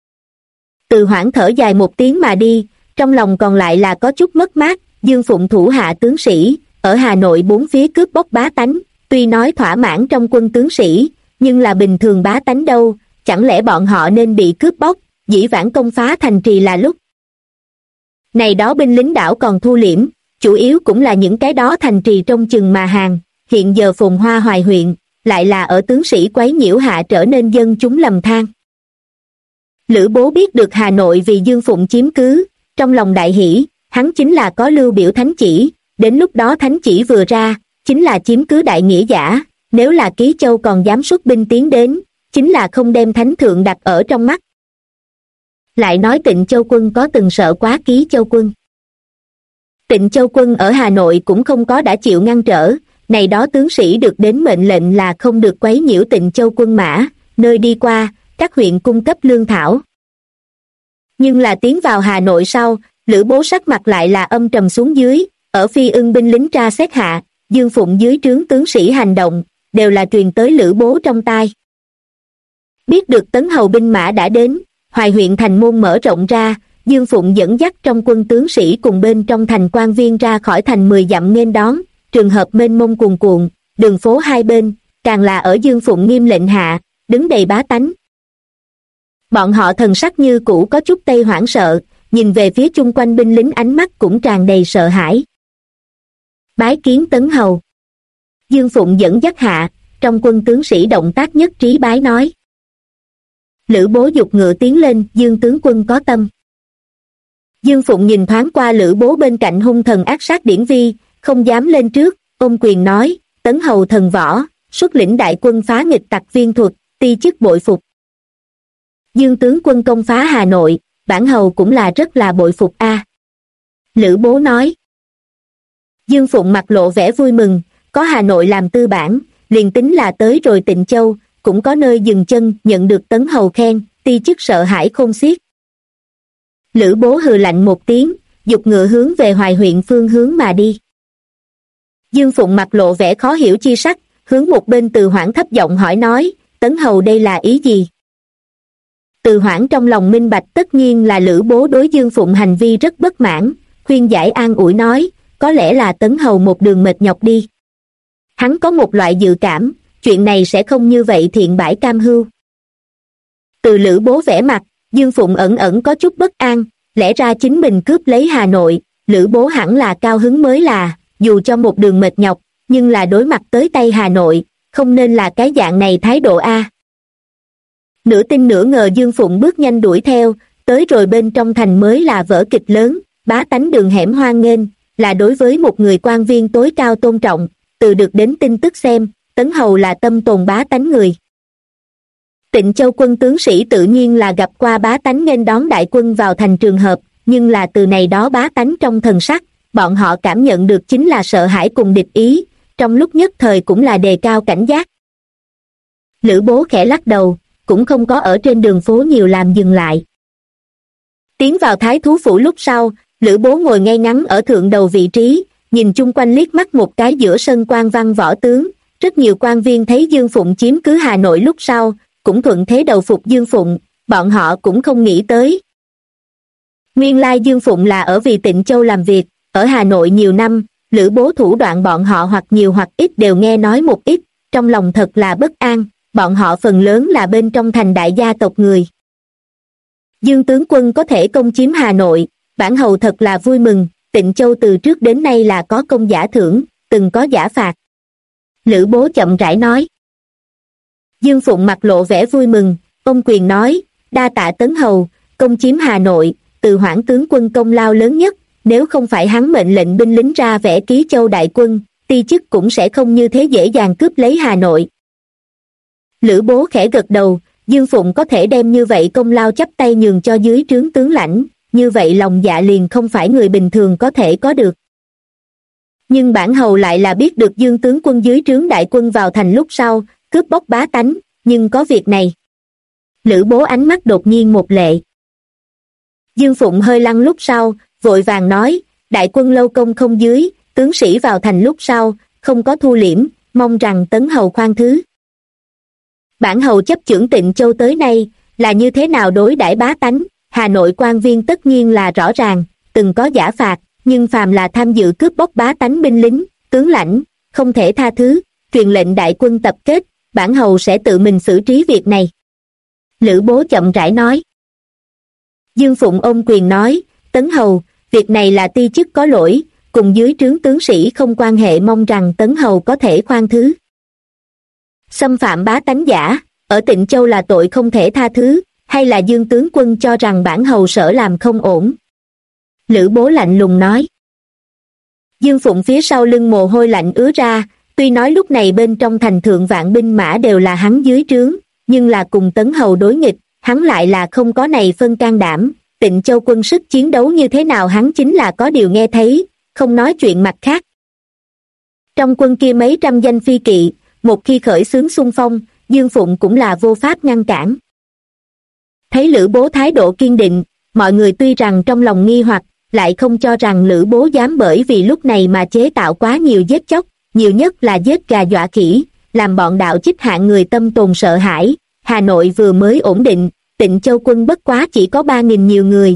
Speaker 1: Từ Hoảng thở dài một tiếng mà đi, trong lòng còn lại là có chút mất mát. Dương Phụng thủ hạ tướng sĩ, ở Hà Nội bốn phía cướp bóc bá tánh, tuy nói thỏa mãn trong quân tướng sĩ, nhưng là bình thường bá tánh đâu, chẳng lẽ bọn họ nên bị cướp bóc, dĩ vãng công phá thành trì là lúc. Này đó binh lính đảo còn thu liễm, chủ yếu cũng là những cái đó thành trì trong chừng mà hàng, hiện giờ phồn hoa Hoài huyện, lại là ở tướng sĩ quấy nhiễu hạ trở nên dân chúng lầm than. Lữ Bố biết được Hà Nội vì Dương Phụng chiếm cứ, trong lòng đại hỷ, hắn chính là có lưu biểu thánh chỉ, đến lúc đó thánh chỉ vừa ra, chính là chiếm cứ đại nghĩa giả, nếu là Ký Châu còn dám xuất binh tiến đến, chính là không đem thánh thượng đặt ở trong mắt. Lại nói Tịnh Châu quân có từng sợ quá Ký Châu quân. Tịnh Châu quân ở Hà Nội cũng không có đã chịu ngăn trở, này đó tướng sĩ được đến mệnh lệnh là không được quấy nhiễu Tịnh Châu quân mã, nơi đi qua, các huyện cung cấp lương thảo. Nhưng là tiến vào Hà Nội sau, Lữ Bố sắc mặt lại là âm trầm xuống dưới, ở Phi Ưng binh lính tra xét hạ, Dương Phụng dưới trướng tướng sĩ hành động, đều là truyền tới Lữ Bố trong tai. Biết được Tấn Hầu binh mã đã đến, Hoài huyện thành môn mở rộng ra, Dương Phụng dẫn dắt trong quân tướng sĩ cùng bên trong thành quan viên ra khỏi thành 10 dặm nghênh đón, trường hợp mênh mông cuồn cuộn, đường phố hai bên, càng là ở Dương Phụng nghiêm lệnh hạ, đứng đầy bá tánh. Bọn họ thần sắc như cũ có chút tây hoảng sợ, nhìn về phía chung quanh binh lính ánh mắt cũng tràn đầy sợ hãi. Bái kiến Tấn Hầu. Dương Phụng dẫn dắt hạ, trong quân tướng sĩ động tác nhất trí bái nói. Lữ Bố giục ngựa tiến lên, Dương tướng quân có tâm. Dương Phụng nhìn thoáng qua Lữ Bố bên cạnh hung thần ác sát Điển Vi, không dám lên trước, ôm quyền nói, Tấn Hầu thần võ, xuất lĩnh đại quân phá nghịch tặc viên thuật, ti chức bội phục. Dương tướng quân công phá Hà Nội, bản hầu cũng là rất là bội phục a. Lữ Bố nói. Dương Phụng mặt lộ vẻ vui mừng, có Hà Nội làm tư bản, liền tính là tới rồi Tịnh Châu, cũng có nơi dừng chân, nhận được Tấn Hầu khen, ti chức sợ hãi khôn xiết. Lữ Bố hừ lạnh một tiếng, giục ngựa hướng về Hoài huyện phương hướng mà đi. Dương Phụng mặt lộ vẻ khó hiểu chi sắc, hướng một bên Từ Hoảng thấp giọng hỏi nói, Tấn Hầu đây là ý gì? Từ Hoảng trong lòng minh bạch tất nhiên là Lữ Bố đối Dương Phụng hành vi rất bất mãn, khuyên giải an ủi nói, có lẽ là Tấn Hầu một đường mệt nhọc đi. Hắn có một loại dự cảm, chuyện này sẽ không như vậy thiện bãi cam hưu. Từ Lữ Bố vẻ mặt, Dương Phụng ẩn ẩn có chút bất an, lẽ ra chính mình cướp lấy Hà Nội, Lữ Bố hẳn là cao hứng mới là, dù cho một đường mệt nhọc, nhưng là đối mặt tới tay Hà Nội, không nên là cái dạng này thái độ a. Nửa tin nửa ngờ Dương Phụng bước nhanh đuổi theo, tới rồi bên trong thành mới là vở kịch lớn, bá tánh đường hẻm hoan nghênh, là đối với một người quan viên tối cao tôn trọng, từ được đến tin tức xem, Tấn Hầu là tâm tồn bá tánh người. Tịnh Châu quân tướng sĩ tự nhiên là gặp qua bá tánh nghênh đón đại quân vào thành trường hợp, nhưng là từ này đó bá tánh trong thần sắc, bọn họ cảm nhận được chính là sợ hãi cùng địch ý, trong lúc nhất thời cũng là đề cao cảnh giác. Lữ Bố khẽ lắc đầu, cũng không có ở trên đường phố nhiều làm dừng lại. Tiến vào Thái Thú Phủ lúc sau, Lữ Bố ngồi ngay ngắn ở thượng đầu vị trí, nhìn chung quanh liếc mắt một cái giữa sân quan văn võ tướng, rất nhiều quan viên thấy Dương Phụng chiếm cứ Hà Nội lúc sau, cũng thuận thế đầu phục Dương Phụng, bọn họ cũng không nghĩ tới. Nguyên lai Dương Phụng là ở vì Tịnh Châu làm việc, ở Hà Nội nhiều năm, Lữ Bố thủ đoạn bọn họ hoặc nhiều hoặc ít đều nghe nói một ít, trong lòng thật là bất an, bọn họ phần lớn là bên trong thành đại gia tộc người. Dương tướng quân có thể công chiếm Hà Nội, bản hầu thật là vui mừng, Tịnh Châu từ trước đến nay là có công giả thưởng, từng có giả phạt. Lữ Bố chậm rãi nói. Dương Phụng mặt lộ vẻ vui mừng, ông quyền nói, đa tạ Tấn Hầu, công chiếm Hà Nội, Từ Hoảng tướng quân công lao lớn nhất, nếu không phải hắn mệnh lệnh binh lính ra vẽ ký châu đại quân, ti chức cũng sẽ không như thế dễ dàng cướp lấy Hà Nội. Lữ Bố khẽ gật đầu, Dương Phụng có thể đem như vậy công lao chắp tay nhường cho dưới trướng tướng lãnh, như vậy lòng dạ liền không phải người bình thường có thể có được. Nhưng bản hầu lại là biết được Dương tướng quân dưới trướng đại quân vào thành lúc sau, cướp bóc bá tánh, nhưng có việc này. Lữ Bố ánh mắt đột nhiên một lệ. Dương Phụng hơi lăng lúc sau, vội vàng nói, đại quân lâu công không dưới, tướng sĩ vào thành lúc sau, không có thu liễm, mong rằng Tấn Hầu khoan thứ. Bản hầu chấp chưởng Tịnh Châu tới nay, là như thế nào đối đãi bá tánh, Hà Nội quan viên tất nhiên là rõ ràng, từng có giả phạt, nhưng phàm là tham dự cướp bóc bá tánh binh lính, tướng lãnh, không thể tha thứ, truyền lệnh đại quân tập kết, bản hầu sẽ tự mình xử trí việc này. Lữ Bố chậm rãi nói. Dương Phụng ôm quyền nói, Tấn Hầu, việc này là ti chức có lỗi, cùng dưới trướng tướng sĩ không quan hệ, mong rằng Tấn Hầu có thể khoan thứ. Xâm phạm bá tánh giả, ở Tịnh Châu là tội không thể tha thứ, hay là Dương tướng quân cho rằng bản hầu sợ làm không ổn? Lữ Bố lạnh lùng nói. Dương Phụng phía sau lưng mồ hôi lạnh ứa ra, tuy nói lúc này bên trong thành thượng vạn binh mã đều là hắn dưới trướng, nhưng là cùng Tấn Hầu đối nghịch, hắn lại là không có này phân can đảm. Tịnh Châu quân sức chiến đấu như thế nào hắn chính là có điều nghe thấy, không nói chuyện mặt khác. Trong quân kia mấy trăm danh phi kỵ, một khi khởi xướng xung phong, Dương Phụng cũng là vô pháp ngăn cản. Thấy Lữ Bố thái độ kiên định, mọi người tuy rằng trong lòng nghi hoặc, lại không cho rằng Lữ Bố dám bởi vì lúc này mà chế tạo quá nhiều giết chóc, nhiều nhất là giết gà dọa khỉ, làm bọn đạo chích hạng người tâm tồn sợ hãi. Hà Nội vừa mới ổn định, Tịnh Châu quân bất quá chỉ có 3.000 nhiều người.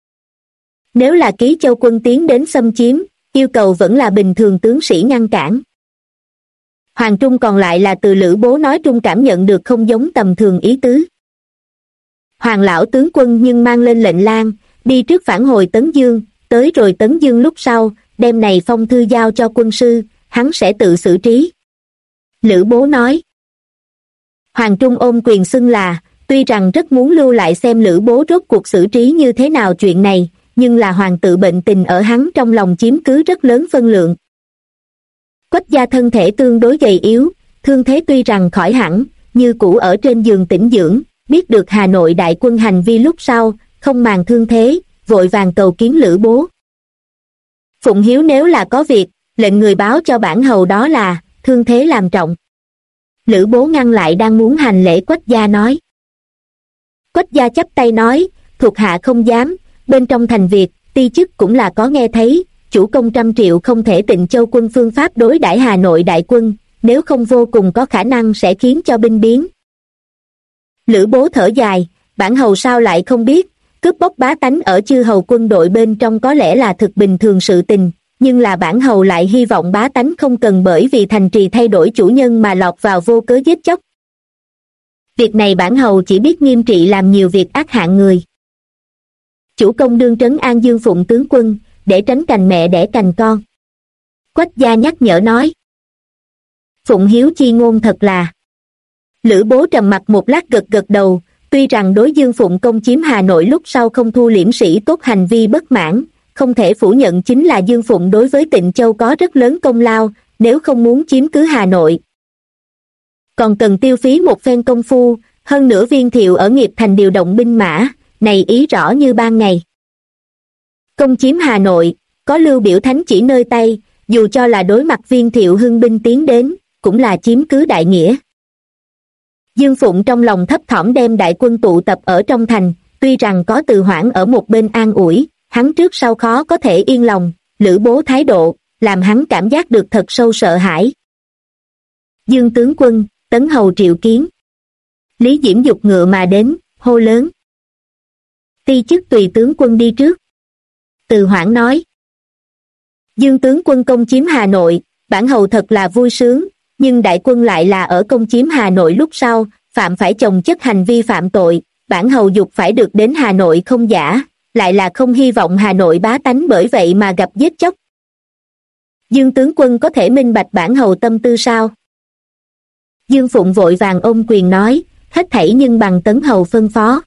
Speaker 1: Nếu là Ký Châu quân tiến đến xâm chiếm, yêu cầu vẫn là bình thường tướng sĩ ngăn cản. Hoàng Trung còn lại là từ Lữ Bố nói trung cảm nhận được không giống tầm thường ý tứ. Hoàng lão tướng quân nhưng mang lên lệnh lang, đi trước phản hồi Tấn Dương, tới rồi Tấn Dương lúc sau, đem này phong thư giao cho quân sư, hắn sẽ tự xử trí. Lữ Bố nói. Hoàng Trung ôm quyền xưng là, tuy rằng rất muốn lưu lại xem Lữ Bố rốt cuộc xử trí như thế nào chuyện này, nhưng là hoàng tự bệnh tình ở hắn trong lòng chiếm cứ rất lớn phân lượng. Quách gia thân thể tương đối gầy yếu, thương thế tuy rằng khỏi hẳn, như cũ ở trên giường tĩnh dưỡng, biết được Hà Nội đại quân hành vi lúc sau, không màng thương thế, vội vàng cầu kiến Lữ Bố. Phụng Hiếu nếu là có việc, lệnh người báo cho bản hầu đó là, thương thế làm trọng. Lữ Bố ngăn lại đang muốn hành lễ Quách gia nói. Quách gia chắp tay nói, thuộc hạ không dám, bên trong thành việc, ti chức cũng là có nghe thấy, chủ công 100 triệu không thể Tịnh Châu quân phương pháp đối đãi Hà Nội đại quân, nếu không vô cùng có khả năng sẽ khiến cho binh biến. Lữ Bố thở dài, bản hầu sao lại không biết, cướp bóc bá tánh ở chư hầu quân đội bên trong có lẽ là thực bình thường sự tình, nhưng là bản hầu lại hy vọng bá tánh không cần bởi vì thành trì thay đổi chủ nhân mà lọt vào vô cớ giết chóc. Việc này bản hầu chỉ biết nghiêm trị làm nhiều việc ác hạng người. Chủ công đương trấn an Dương Phụng tướng quân, để tránh cành mẹ đẻ cành con. Quách gia nhắc nhở nói. Phụng Hiếu chi ngôn thật là. Lữ Bố trầm mặt một lát gật gật đầu, tuy rằng đối Dương Phụng công chiếm Hà Nội lúc sau không thu liễm sĩ tốt hành vi bất mãn, không thể phủ nhận chính là Dương Phụng đối với Tịnh Châu có rất lớn công lao, nếu không muốn chiếm cứ Hà Nội. Còn cần tiêu phí một phen công phu, hơn nữa Viên Thiệu ở Nghiệp Thành điều động binh mã, này ý rõ như ban ngày. Công chiếm Hà Nội, có Lưu Biểu Thánh chỉ nơi tay, dù cho là đối mặt Viên Thiệu hưng binh tiến đến, cũng là chiếm cứ đại nghĩa. Dương Phụng trong lòng thấp thỏm đem đại quân tụ tập ở trong thành, tuy rằng có Từ Hoãn ở một bên an ủi, hắn trước sau khó có thể yên lòng, Lữ Bố thái độ, làm hắn cảm giác được thật sâu sợ hãi. Dương tướng quân, Tấn hầu triệu kiến. Lý Diễm dục ngựa mà đến, hô lớn. Ti chức tùy tướng quân đi trước. Từ Hoãn nói. Dương tướng quân công chiếm Hà Nội, bản hầu thật là vui sướng, nhưng đại quân lại là ở công chiếm Hà Nội lúc sau, phạm phải chồng chất hành vi phạm tội, bản hầu dục phải được đến Hà Nội không giả, lại là không hy vọng Hà Nội bá tánh bởi vậy mà gặp giết chóc. Dương tướng quân có thể minh bạch bản hầu tâm tư sao? Dương Phụng vội vàng ôm quyền nói, hết thảy nhưng bằng Tấn hầu phân phó.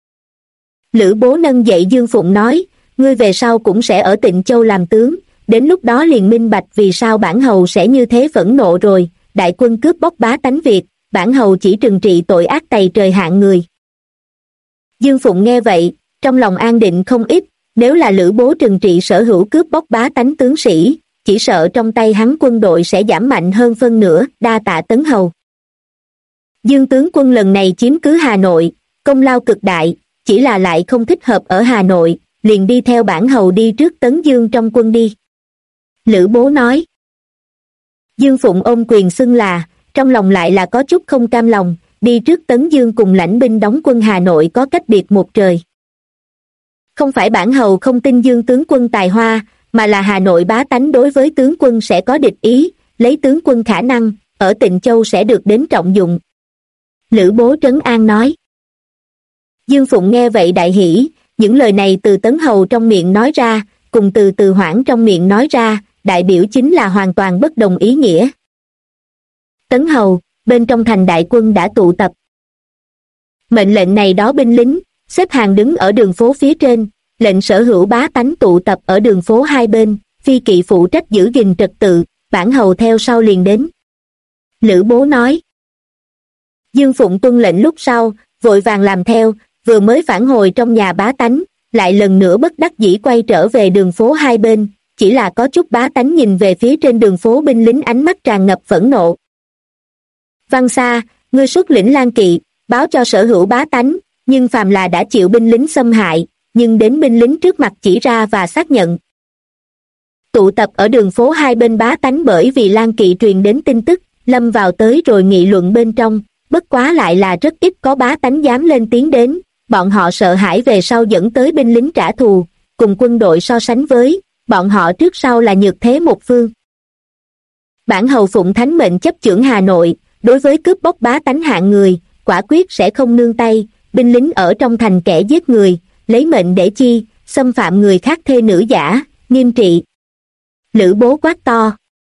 Speaker 1: Lữ Bố nâng dậy Dương Phụng nói, ngươi về sau cũng sẽ ở Tịnh Châu làm tướng, đến lúc đó liền minh bạch vì sao bản hầu sẽ như thế phẫn nộ rồi, đại quân cướp bóc bá tánh việc, bản hầu chỉ trừng trị tội ác tày trời hạng người. Dương Phụng nghe vậy, trong lòng an định không ít, nếu là Lữ Bố trừng trị sở hữu cướp bóc bá tánh tướng sĩ, chỉ sợ trong tay hắn quân đội sẽ giảm mạnh hơn phân nửa, đa tạ Tấn hầu. Dương tướng quân lần này chiếm cứ Hà Nội, công lao cực đại, chỉ là lại không thích hợp ở Hà Nội, liền đi theo bản hầu đi trước Tấn Dương trong quân đi. Lữ Bố nói. Dương Phụng ôm quyền xưng là, trong lòng lại là có chút không cam lòng, đi trước Tấn Dương cùng lãnh binh đóng quân Hà Nội có cách biệt một trời. Không phải bản hầu không tin Dương tướng quân tài hoa, mà là Hà Nội bá tánh đối với tướng quân sẽ có địch ý, lấy tướng quân khả năng, ở Tịnh Châu sẽ được đến trọng dụng. Lữ Bố trấn an nói. Dương Phụng nghe vậy đại hỉ, những lời này từ Tấn hầu trong miệng nói ra, cùng từ Từ Hoãn trong miệng nói ra, đại biểu chính là hoàn toàn bất đồng ý nghĩa. Tấn hầu, bên trong thành đại quân đã tụ tập. Mệnh lệnh này đó binh lính, xếp hàng đứng ở đường phố phía trên, lệnh sở hữu bá tánh tụ tập ở đường phố hai bên, phi kỵ phụ trách giữ gìn trật tự, bản hầu theo sau liền đến. Lữ Bố nói. Dương Phụng tuân lệnh lúc sau, vội vàng làm theo, vừa mới phản hồi trong nhà bá tánh, lại lần nữa bất đắc dĩ quay trở về đường phố hai bên, chỉ là có chút bá tánh nhìn về phía trên đường phố binh lính ánh mắt tràn ngập phẫn nộ. Văn Sa, ngươi xuất lĩnh Lang Kỵ, báo cho sở hữu bá tánh, nhưng phàm là đã chịu binh lính xâm hại, nhưng đến binh lính trước mặt chỉ ra và xác nhận. Tụ tập ở đường phố hai bên bá tánh bởi vì Lang Kỵ truyền đến tin tức, lâm vào tới rồi nghị luận bên trong, bất quá lại là rất ít có bá tánh dám lên tiếng đến, bọn họ sợ hãi về sau dẫn tới binh lính trả thù, cùng quân đội so sánh với, bọn họ trước sau là nhược thế một phương. Bản hầu phụng thánh mệnh chấp chưởng Hà Nội, đối với cướp bóc bá tánh hạng người, quả quyết sẽ không nương tay, binh lính ở trong thành kẻ giết người, lấy mệnh để chi, xâm phạm người khác thê nữ giả, nghiêm trị. Lữ Bố quát to.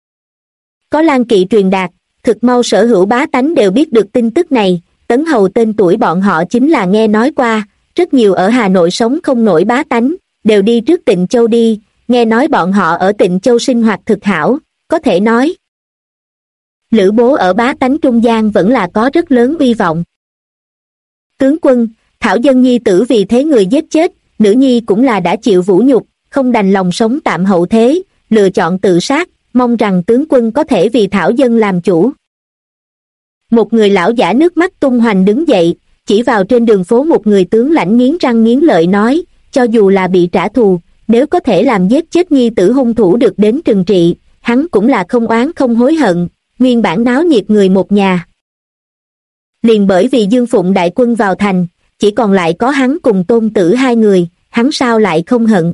Speaker 1: Có Lan Kỵ truyền đạt, thực mau sở hữu bá tánh đều biết được tin tức này, Tấn Hầu tên tuổi bọn họ chính là nghe nói qua, rất nhiều ở Hà Nội sống không nổi bá tánh, đều đi trước Tịnh Châu đi, nghe nói bọn họ ở Tịnh Châu sinh hoạt thực hảo, có thể nói. Lữ Bố ở bá tánh trung gian vẫn là có rất lớn uy vọng. Tướng quân, Thảo Dân nhi tử vì thế người giết chết, nữ nhi cũng là đã chịu vũ nhục, không đành lòng sống tạm hậu thế, lựa chọn tự sát, mong rằng tướng quân có thể vì Thảo Dân làm chủ. Một người lão giả nước mắt tung hoành đứng dậy, chỉ vào trên đường phố một người tướng lãnh nghiến răng nghiến lợi nói, cho dù là bị trả thù, nếu có thể làm giết chết nhi tử hung thủ được đến trừng trị, hắn cũng là không oán không hối hận, nguyên bản náo nhiệt người một nhà. Liền bởi vì Dương Phụng đại quân vào thành, chỉ còn lại có hắn cùng Tôn Tử hai người, hắn sao lại không hận.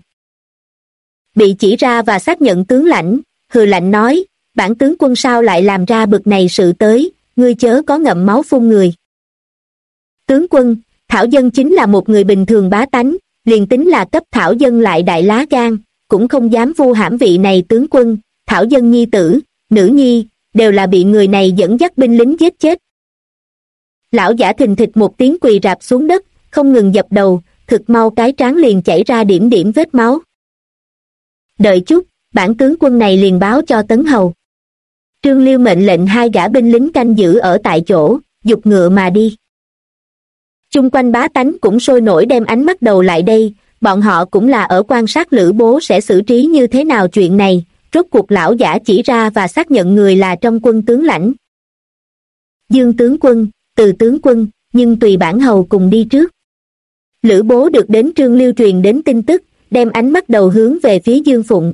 Speaker 1: Bị chỉ ra và xác nhận tướng lãnh, hừ lạnh nói, bản tướng quân sao lại làm ra bực này sự tới, ngươi chớ có ngậm máu phun người. Tướng quân, Thảo Dân chính là một người bình thường bá tánh, liền tính là cấp Thảo Dân lại đại lá gan, cũng không dám vu hãm vị này tướng quân, Thảo Dân nhi tử, nữ nhi, đều là bị người này dẫn dắt binh lính giết chết. Lão giả thình thịch một tiếng quỳ rạp xuống đất, không ngừng dập đầu, thực mau cái trán liền chảy ra điểm điểm vết máu. Đợi chút, bản tướng quân này liền báo cho Tấn Hầu. Trương Liêu mệnh lệnh hai gã binh lính canh giữ ở tại chỗ, giục ngựa mà đi. Chung quanh bá tánh cũng sôi nổi đem ánh mắt đầu lại đây, bọn họ cũng là ở quan sát Lữ Bố sẽ xử trí như thế nào chuyện này, rốt cuộc lão giả chỉ ra và xác nhận người là trong quân tướng lãnh. Dương tướng quân, Từ tướng quân, nhưng tùy bản hầu cùng đi trước. Lữ Bố được đến Trương Liêu truyền đến tin tức, đem ánh mắt đầu hướng về phía Dương Phụng.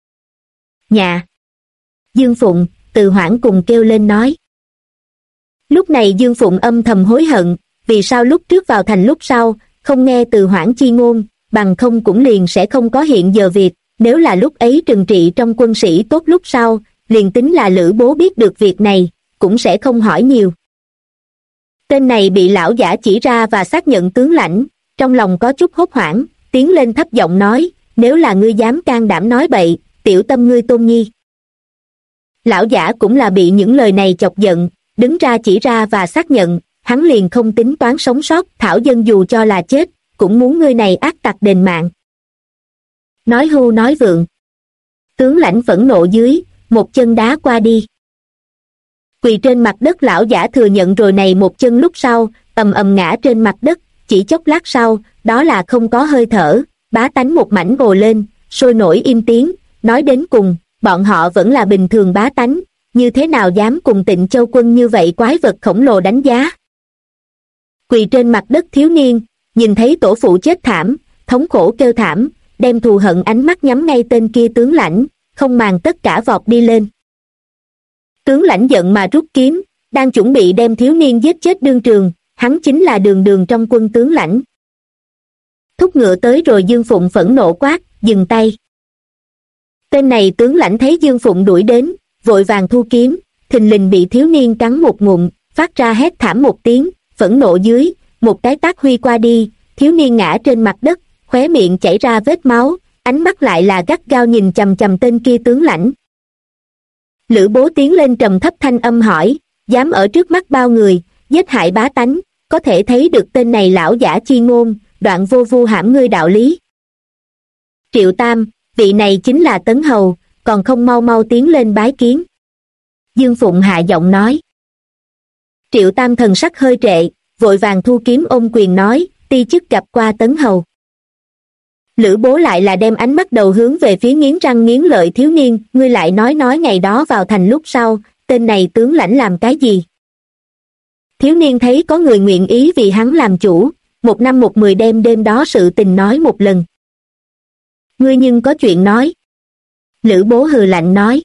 Speaker 1: Nhà! Dương Phụng, Từ Hoảng cùng kêu lên nói. Lúc này Dương Phụng âm thầm hối hận, vì sao lúc trước vào thành lúc sau, không nghe Từ Hoảng chi ngôn, bằng không cũng liền sẽ không có hiện giờ việc, nếu là lúc ấy trừng trị trong quân sĩ tốt lúc sau, liền tính là Lữ Bố biết được việc này, cũng sẽ không hỏi nhiều. Tên này bị lão giả chỉ ra và xác nhận tướng lãnh, trong lòng có chút hốt hoảng, tiến lên thấp giọng nói, nếu là ngươi dám can đảm nói bậy, tiểu tâm ngươi Tôn nhi. Lão giả cũng là bị những lời này chọc giận, đứng ra chỉ ra và xác nhận, hắn liền không tính toán sống sót, Thảo Dân dù cho là chết, cũng muốn ngươi này ác tặc đền mạng. Nói hưu nói vượng. Tướng lãnh phẫn nộ dưới, một chân đá qua đi. Quỳ trên mặt đất lão giả thừa nhận rồi này một chân lúc sau, ầm ầm ngã trên mặt đất, chỉ chốc lát sau, đó là không có hơi thở, bá tánh một mảnh ồ lên, sôi nổi im tiếng, nói đến cùng, bọn họ vẫn là bình thường bá tánh, như thế nào dám cùng Tịnh Châu quân như vậy quái vật khổng lồ đánh giá. Quỳ trên mặt đất thiếu niên, nhìn thấy tổ phụ chết thảm, thống khổ kêu thảm, đem thù hận ánh mắt nhắm ngay tên kia tướng lãnh, không màng tất cả vọt đi lên. Tướng lãnh giận mà rút kiếm, đang chuẩn bị đem thiếu niên giết chết đương trường, hắn chính là Đường Đường trong quân tướng lãnh. Thúc ngựa tới rồi Dương Phụng phẫn nộ quát, dừng tay. Tên này tướng lãnh thấy Dương Phụng đuổi đến, vội vàng thu kiếm, thình lình bị thiếu niên cắn một ngụm, phát ra hét thảm một tiếng, phẫn nộ dưới, một cái tát huy qua đi, thiếu niên ngã trên mặt đất, khóe miệng chảy ra vết máu, ánh mắt lại là gắt gao nhìn chằm chằm tên kia tướng lãnh. Lữ Bố tiến lên trầm thấp thanh âm hỏi, dám ở trước mắt bao người, giết hại bá tánh, có thể thấy được tên này lão giả chi ngôn, đoạn vô vu hãm ngươi đạo lý. Triệu Tam, vị này chính là Tấn Hầu, còn không mau mau tiến lên bái kiến. Dương Phụng hạ giọng nói. Triệu Tam thần sắc hơi trệ, vội vàng thu kiếm ôm quyền nói, ti chức gặp qua Tấn Hầu. Lữ Bố lại là đem ánh mắt đầu hướng về phía nghiến răng nghiến lợi thiếu niên, ngươi lại nói ngày đó vào thành lúc sau, tên này tướng lãnh làm cái gì? Thiếu niên thấy có người nguyện ý vì hắn làm chủ, 1 năm 1 10 đêm đó sự tình nói một lần. Ngươi nhưng có chuyện nói. Lữ Bố hừ lạnh nói.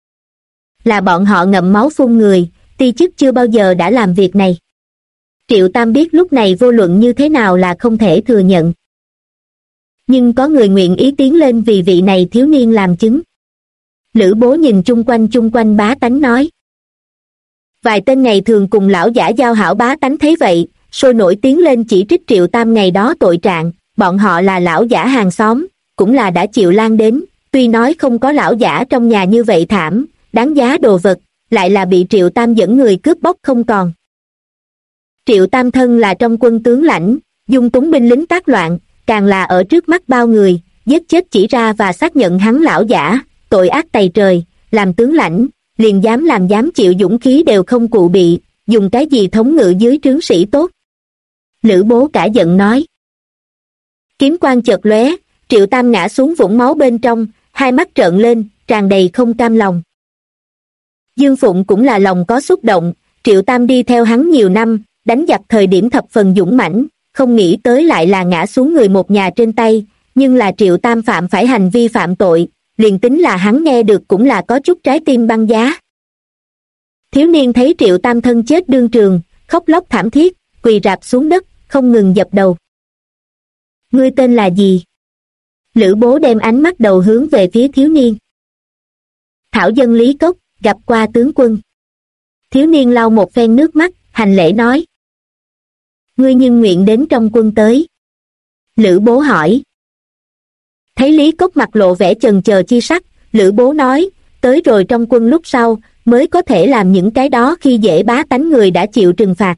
Speaker 1: Là bọn họ ngậm máu phun người, ti chức chưa bao giờ đã làm việc này. Triệu Tam biết lúc này vô luận như thế nào là không thể thừa nhận. Nhưng có người nguyện ý tiến lên vì vị này thiếu niên làm chứng. Lữ Bố nhìn chung quanh bá tánh nói. Vài tên ngày thường cùng lão giả giao hảo bá tánh thấy vậy, sôi nổi tiến lên chỉ trích Triệu Tam ngày đó tội trạng, bọn họ là lão giả hàng xóm, cũng là đã chịu lan đến, tuy nói không có lão giả trong nhà như vậy thảm, đáng giá đồ vật, lại là bị Triệu Tam dẫn người cướp bóc không còn. Triệu Tam thân là trong quân tướng lãnh, dung túng binh lính tác loạn, càng là ở trước mắt bao người, giết chết chỉ ra và xác nhận hắn lão giả, tội ác tày trời, làm tướng lãnh, liền dám chịu dũng khí đều không cụ bị, dùng cái gì thống ngự dưới trướng sĩ tốt. Lữ Bố cả giận nói. Kiếm quang chợt lóe, Triệu Tam ngã xuống vũng máu bên trong, hai mắt trợn lên, tràn đầy không cam lòng. Dương Phụng cũng là lòng có xúc động, Triệu Tam đi theo hắn nhiều năm, đánh giặc thời điểm thập phần dũng mãnh, không nghĩ tới lại là ngã xuống người một nhà trên tay, nhưng là Triệu Tam phạm phải hành vi phạm tội, liền tính là hắn nghe được cũng là có chút trái tim băng giá. Thiếu niên thấy Triệu Tam thân chết đương trường, khóc lóc thảm thiết, quỳ rạp xuống đất, không ngừng dập đầu. Ngươi tên là gì? Lữ Bố đem ánh mắt đầu hướng về phía thiếu niên. Thảo dân Lý Cốc, gặp qua tướng quân. Thiếu niên lau một phen nước mắt, hành lễ nói. Ngươi nhưng nguyện đến trong quân tới. Lữ Bố hỏi. Thấy Lý Cốc mặt lộ vẻ chần chờ chi sắc, Lữ Bố nói, tới rồi trong quân lúc sau, mới có thể làm những cái đó khi dễ bá tánh người đã chịu trừng phạt.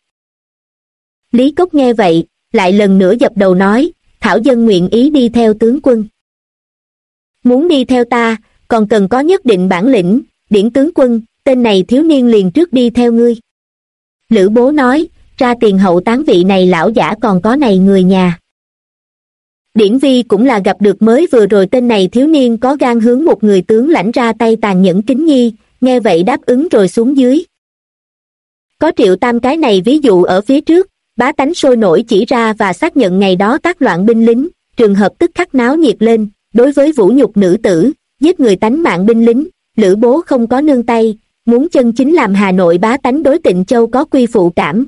Speaker 1: Lý Cốc nghe vậy, lại lần nữa dập đầu nói, Thảo dân nguyện ý đi theo tướng quân. Muốn đi theo ta, còn cần có nhất định bản lĩnh, Điển tướng quân, tên này thiếu niên liền trước đi theo ngươi. Lữ Bố nói, ra tiền hậu tán vị này lão giả còn có này người nhà. Điển Vi cũng là gặp được mới vừa rồi tên này thiếu niên có gan hướng một người tướng lãnh ra tay tàn nhẫn kính nhi, nghe vậy đáp ứng rồi xuống dưới. Có Triệu Tam cái này ví dụ ở phía trước, bá tánh sôi nổi chỉ ra và xác nhận ngày đó tác loạn binh lính, trường hợp tức khắc náo nhiệt lên, đối với vũ nhục nữ tử, giết người tánh mạng binh lính, Lữ Bố không có nương tay, muốn chân chính làm Hà Nội bá tánh đối Tịnh Châu có quy phụ cảm.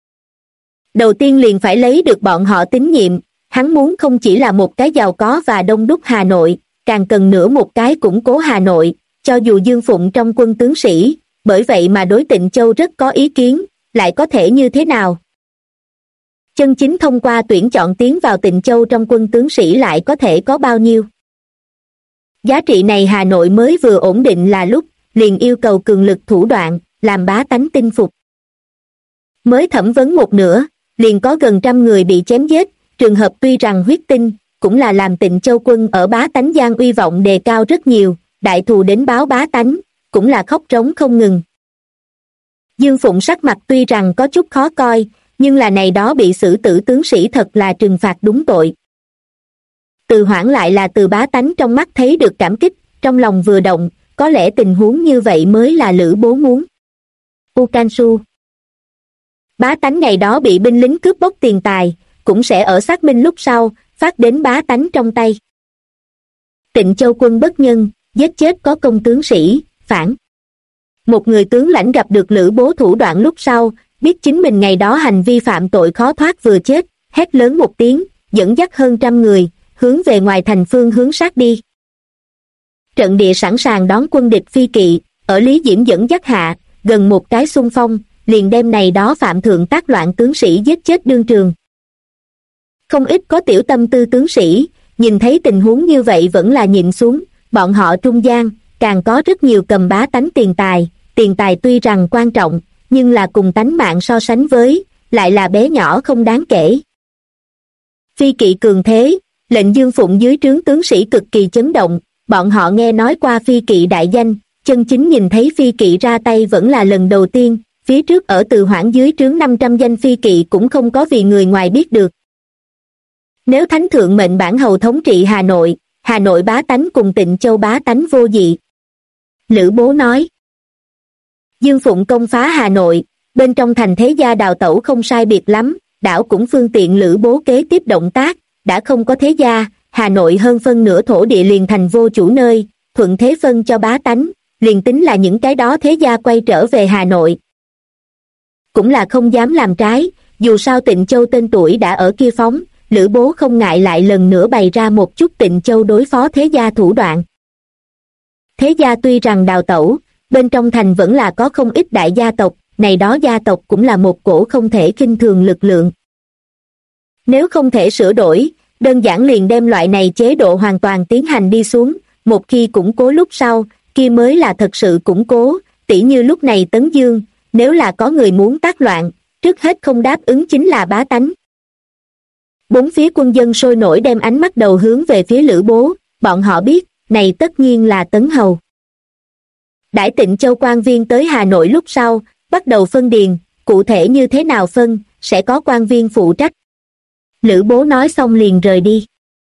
Speaker 1: Đầu tiên liền phải lấy được bọn họ tín nhiệm, hắn muốn không chỉ là một cái giàu có và đông đúc Hà Nội, càng cần nữa một cái củng cố Hà Nội, cho dù Dương Phụng trong quân tướng sĩ, bởi vậy mà đối Tịnh Châu rất có ý kiến, lại có thể như thế nào? Chân chính thông qua tuyển chọn tiến vào Tịnh Châu trong quân tướng sĩ lại có thể có bao nhiêu? Giá trị này Hà Nội mới vừa ổn định là lúc, liền yêu cầu cường lực thủ đoạn, làm bá tánh tin phục. Mới thẩm vấn một nửa, liền có gần 100 người bị chém giết, trường hợp tuy rằng huyết tinh, cũng là làm Tịnh Châu quân ở bá tánh gian uy vọng đề cao rất nhiều, đại thù đến báo bá tánh, cũng là khóc trống không ngừng. Dương Phụng sắc mặt tuy rằng có chút khó coi, nhưng là này đó bị xử tử tướng sĩ thật là trừng phạt đúng tội. Từ Hoãn lại là từ bá tánh trong mắt thấy được cảm kích, trong lòng vừa động, có lẽ tình huống như vậy mới là Lữ Bố muốn. U Can Su. Bá tánh ngày đó bị binh lính cướp bóc tiền tài, cũng sẽ ở xác minh lúc sau, phát đến bá tánh trong tay. Tịnh Châu quân bất nhân, giết chết có công tướng sĩ, phản. Một người tướng lãnh gặp được Lữ Bố thủ đoạn lúc sau, biết chính mình ngày đó hành vi phạm tội khó thoát vừa chết, hét lớn một tiếng, dẫn dắt hơn 100 người, hướng về ngoài thành phương hướng sát đi. Trận địa sẵn sàng đón quân địch phi kỵ, ở Lý Diễm dẫn dắt hạ, gần một cái xung phong, liền đem này đó phạm thượng tác loạn tướng sĩ giết chết đương trường. Không ít có tiểu tâm tư tướng sĩ, nhìn thấy tình huống như vậy vẫn là nhịn xuống, bọn họ trung gian, càng có rất nhiều cầm bá tánh tiền tài tuy rằng quan trọng, nhưng là cùng tánh mạng so sánh với, lại là bé nhỏ không đáng kể. Phi kỵ cường thế, lệnh Dương Phụng dưới trướng tướng sĩ cực kỳ chấn động, bọn họ nghe nói qua phi kỵ đại danh, chân chính nhìn thấy phi kỵ ra tay vẫn là lần đầu tiên, phía trước ở Từ Hoãn dưới trướng 500 danh phi kỵ cũng không có vì người ngoài biết được. Nếu thánh thượng mệnh bản hầu thống trị Hà Nội bá tánh cùng Tịnh Châu bá tánh vô dị. Lữ Bố nói. Dương Phụng công phá Hà Nội, bên trong thành thế gia đào tẩu không sai biệt lắm, đảo cũng phương tiện Lữ Bố kế tiếp động tác, đã không có thế gia, Hà Nội hơn phân nửa thổ địa liền thành vô chủ nơi, thuận thế phân cho bá tánh, liền tính là những cái đó thế gia quay trở về Hà Nội. Cũng là không dám làm trái, dù sao Tịnh Châu tên tuổi đã ở kia phóng, Lữ Bố không ngại lại lần nữa bày ra một chút Tịnh Châu đối phó thế gia thủ đoạn. Thế gia tuy rằng đào tẩu, bên trong thành vẫn là có không ít đại gia tộc, này đó gia tộc cũng là một cổ không thể khinh thường lực lượng. Nếu không thể sửa đổi, đơn giản liền đem loại này chế độ hoàn toàn tiến hành đi xuống, một khi củng cố lúc sau, kia mới là thật sự củng cố, tỉ như lúc này Tấn Dương, nếu là có người muốn tác loạn, trước hết không đáp ứng chính là bá tánh. Bốn phía quân dân sôi nổi đem ánh mắt đầu hướng về phía Lữ Bố, bọn họ biết, này tất nhiên là Tấn Hầu. Đãi Tịnh Châu quan viên tới Hà Nội lúc sau, bắt đầu phân điền, cụ thể như thế nào phân, sẽ có quan viên phụ trách. Lữ Bố nói xong liền rời đi.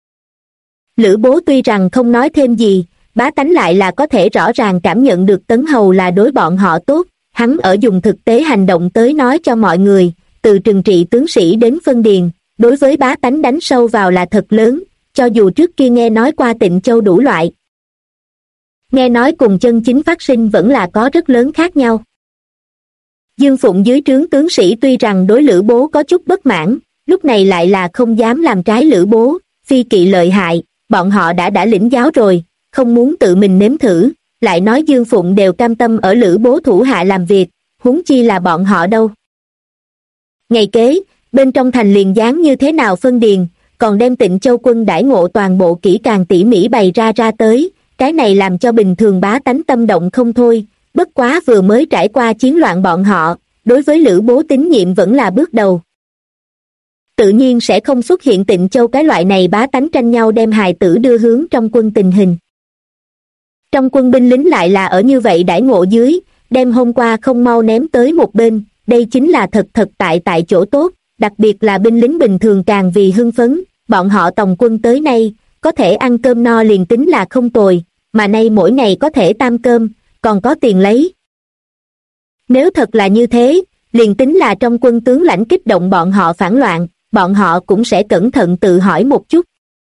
Speaker 1: Lữ Bố tuy rằng không nói thêm gì, bá tánh lại là có thể rõ ràng cảm nhận được Tấn Hầu là đối bọn họ tốt, hắn ở dùng thực tế hành động tới nói cho mọi người, từ trừng trị tướng sĩ đến phân điền, đối với bá tánh đánh sâu vào là thật lớn, cho dù trước kia nghe nói qua Tịnh Châu đủ loại. Nghe nói cùng chân chính phát sinh vẫn là có rất lớn khác nhau. Dương Phụng dưới trướng tướng sĩ tuy rằng đối Lữ Bố có chút bất mãn, lúc này lại là không dám làm trái Lữ Bố, phi kỵ lợi hại, bọn họ đã lĩnh giáo rồi, không muốn tự mình nếm thử, lại nói Dương Phụng đều cam tâm ở Lữ Bố thủ hạ làm việc, huống chi là bọn họ đâu. Ngày kế, bên trong thành liền dáng như thế nào phân điền, còn đem Tịnh Châu quân đãi ngộ toàn bộ kỹ càng tỉ mỉ bày ra tới, cái này làm cho bình thường bá tánh tâm động không thôi, bất quá vừa mới trải qua chiến loạn bọn họ, đối với Lữ Bố tín nhiệm vẫn là bước đầu. Tự nhiên sẽ không xuất hiện Tịnh Châu cái loại này bá tánh tranh nhau đem hài tử đưa hướng trong quân tình hình. Trong quân binh lính lại là ở như vậy đãi ngộ dưới, đem hôm qua không mau ném tới một bên, đây chính là thật tại chỗ tốt, đặc biệt là binh lính bình thường càng vì hưng phấn, bọn họ tòng quân tới nay, có thể ăn cơm no liền tính là không tồi, mà nay mỗi ngày có thể tam cơm, còn có tiền lấy. Nếu thật là như thế, liền tính là trong quân tướng lãnh kích động bọn họ phản loạn, bọn họ cũng sẽ cẩn thận tự hỏi một chút.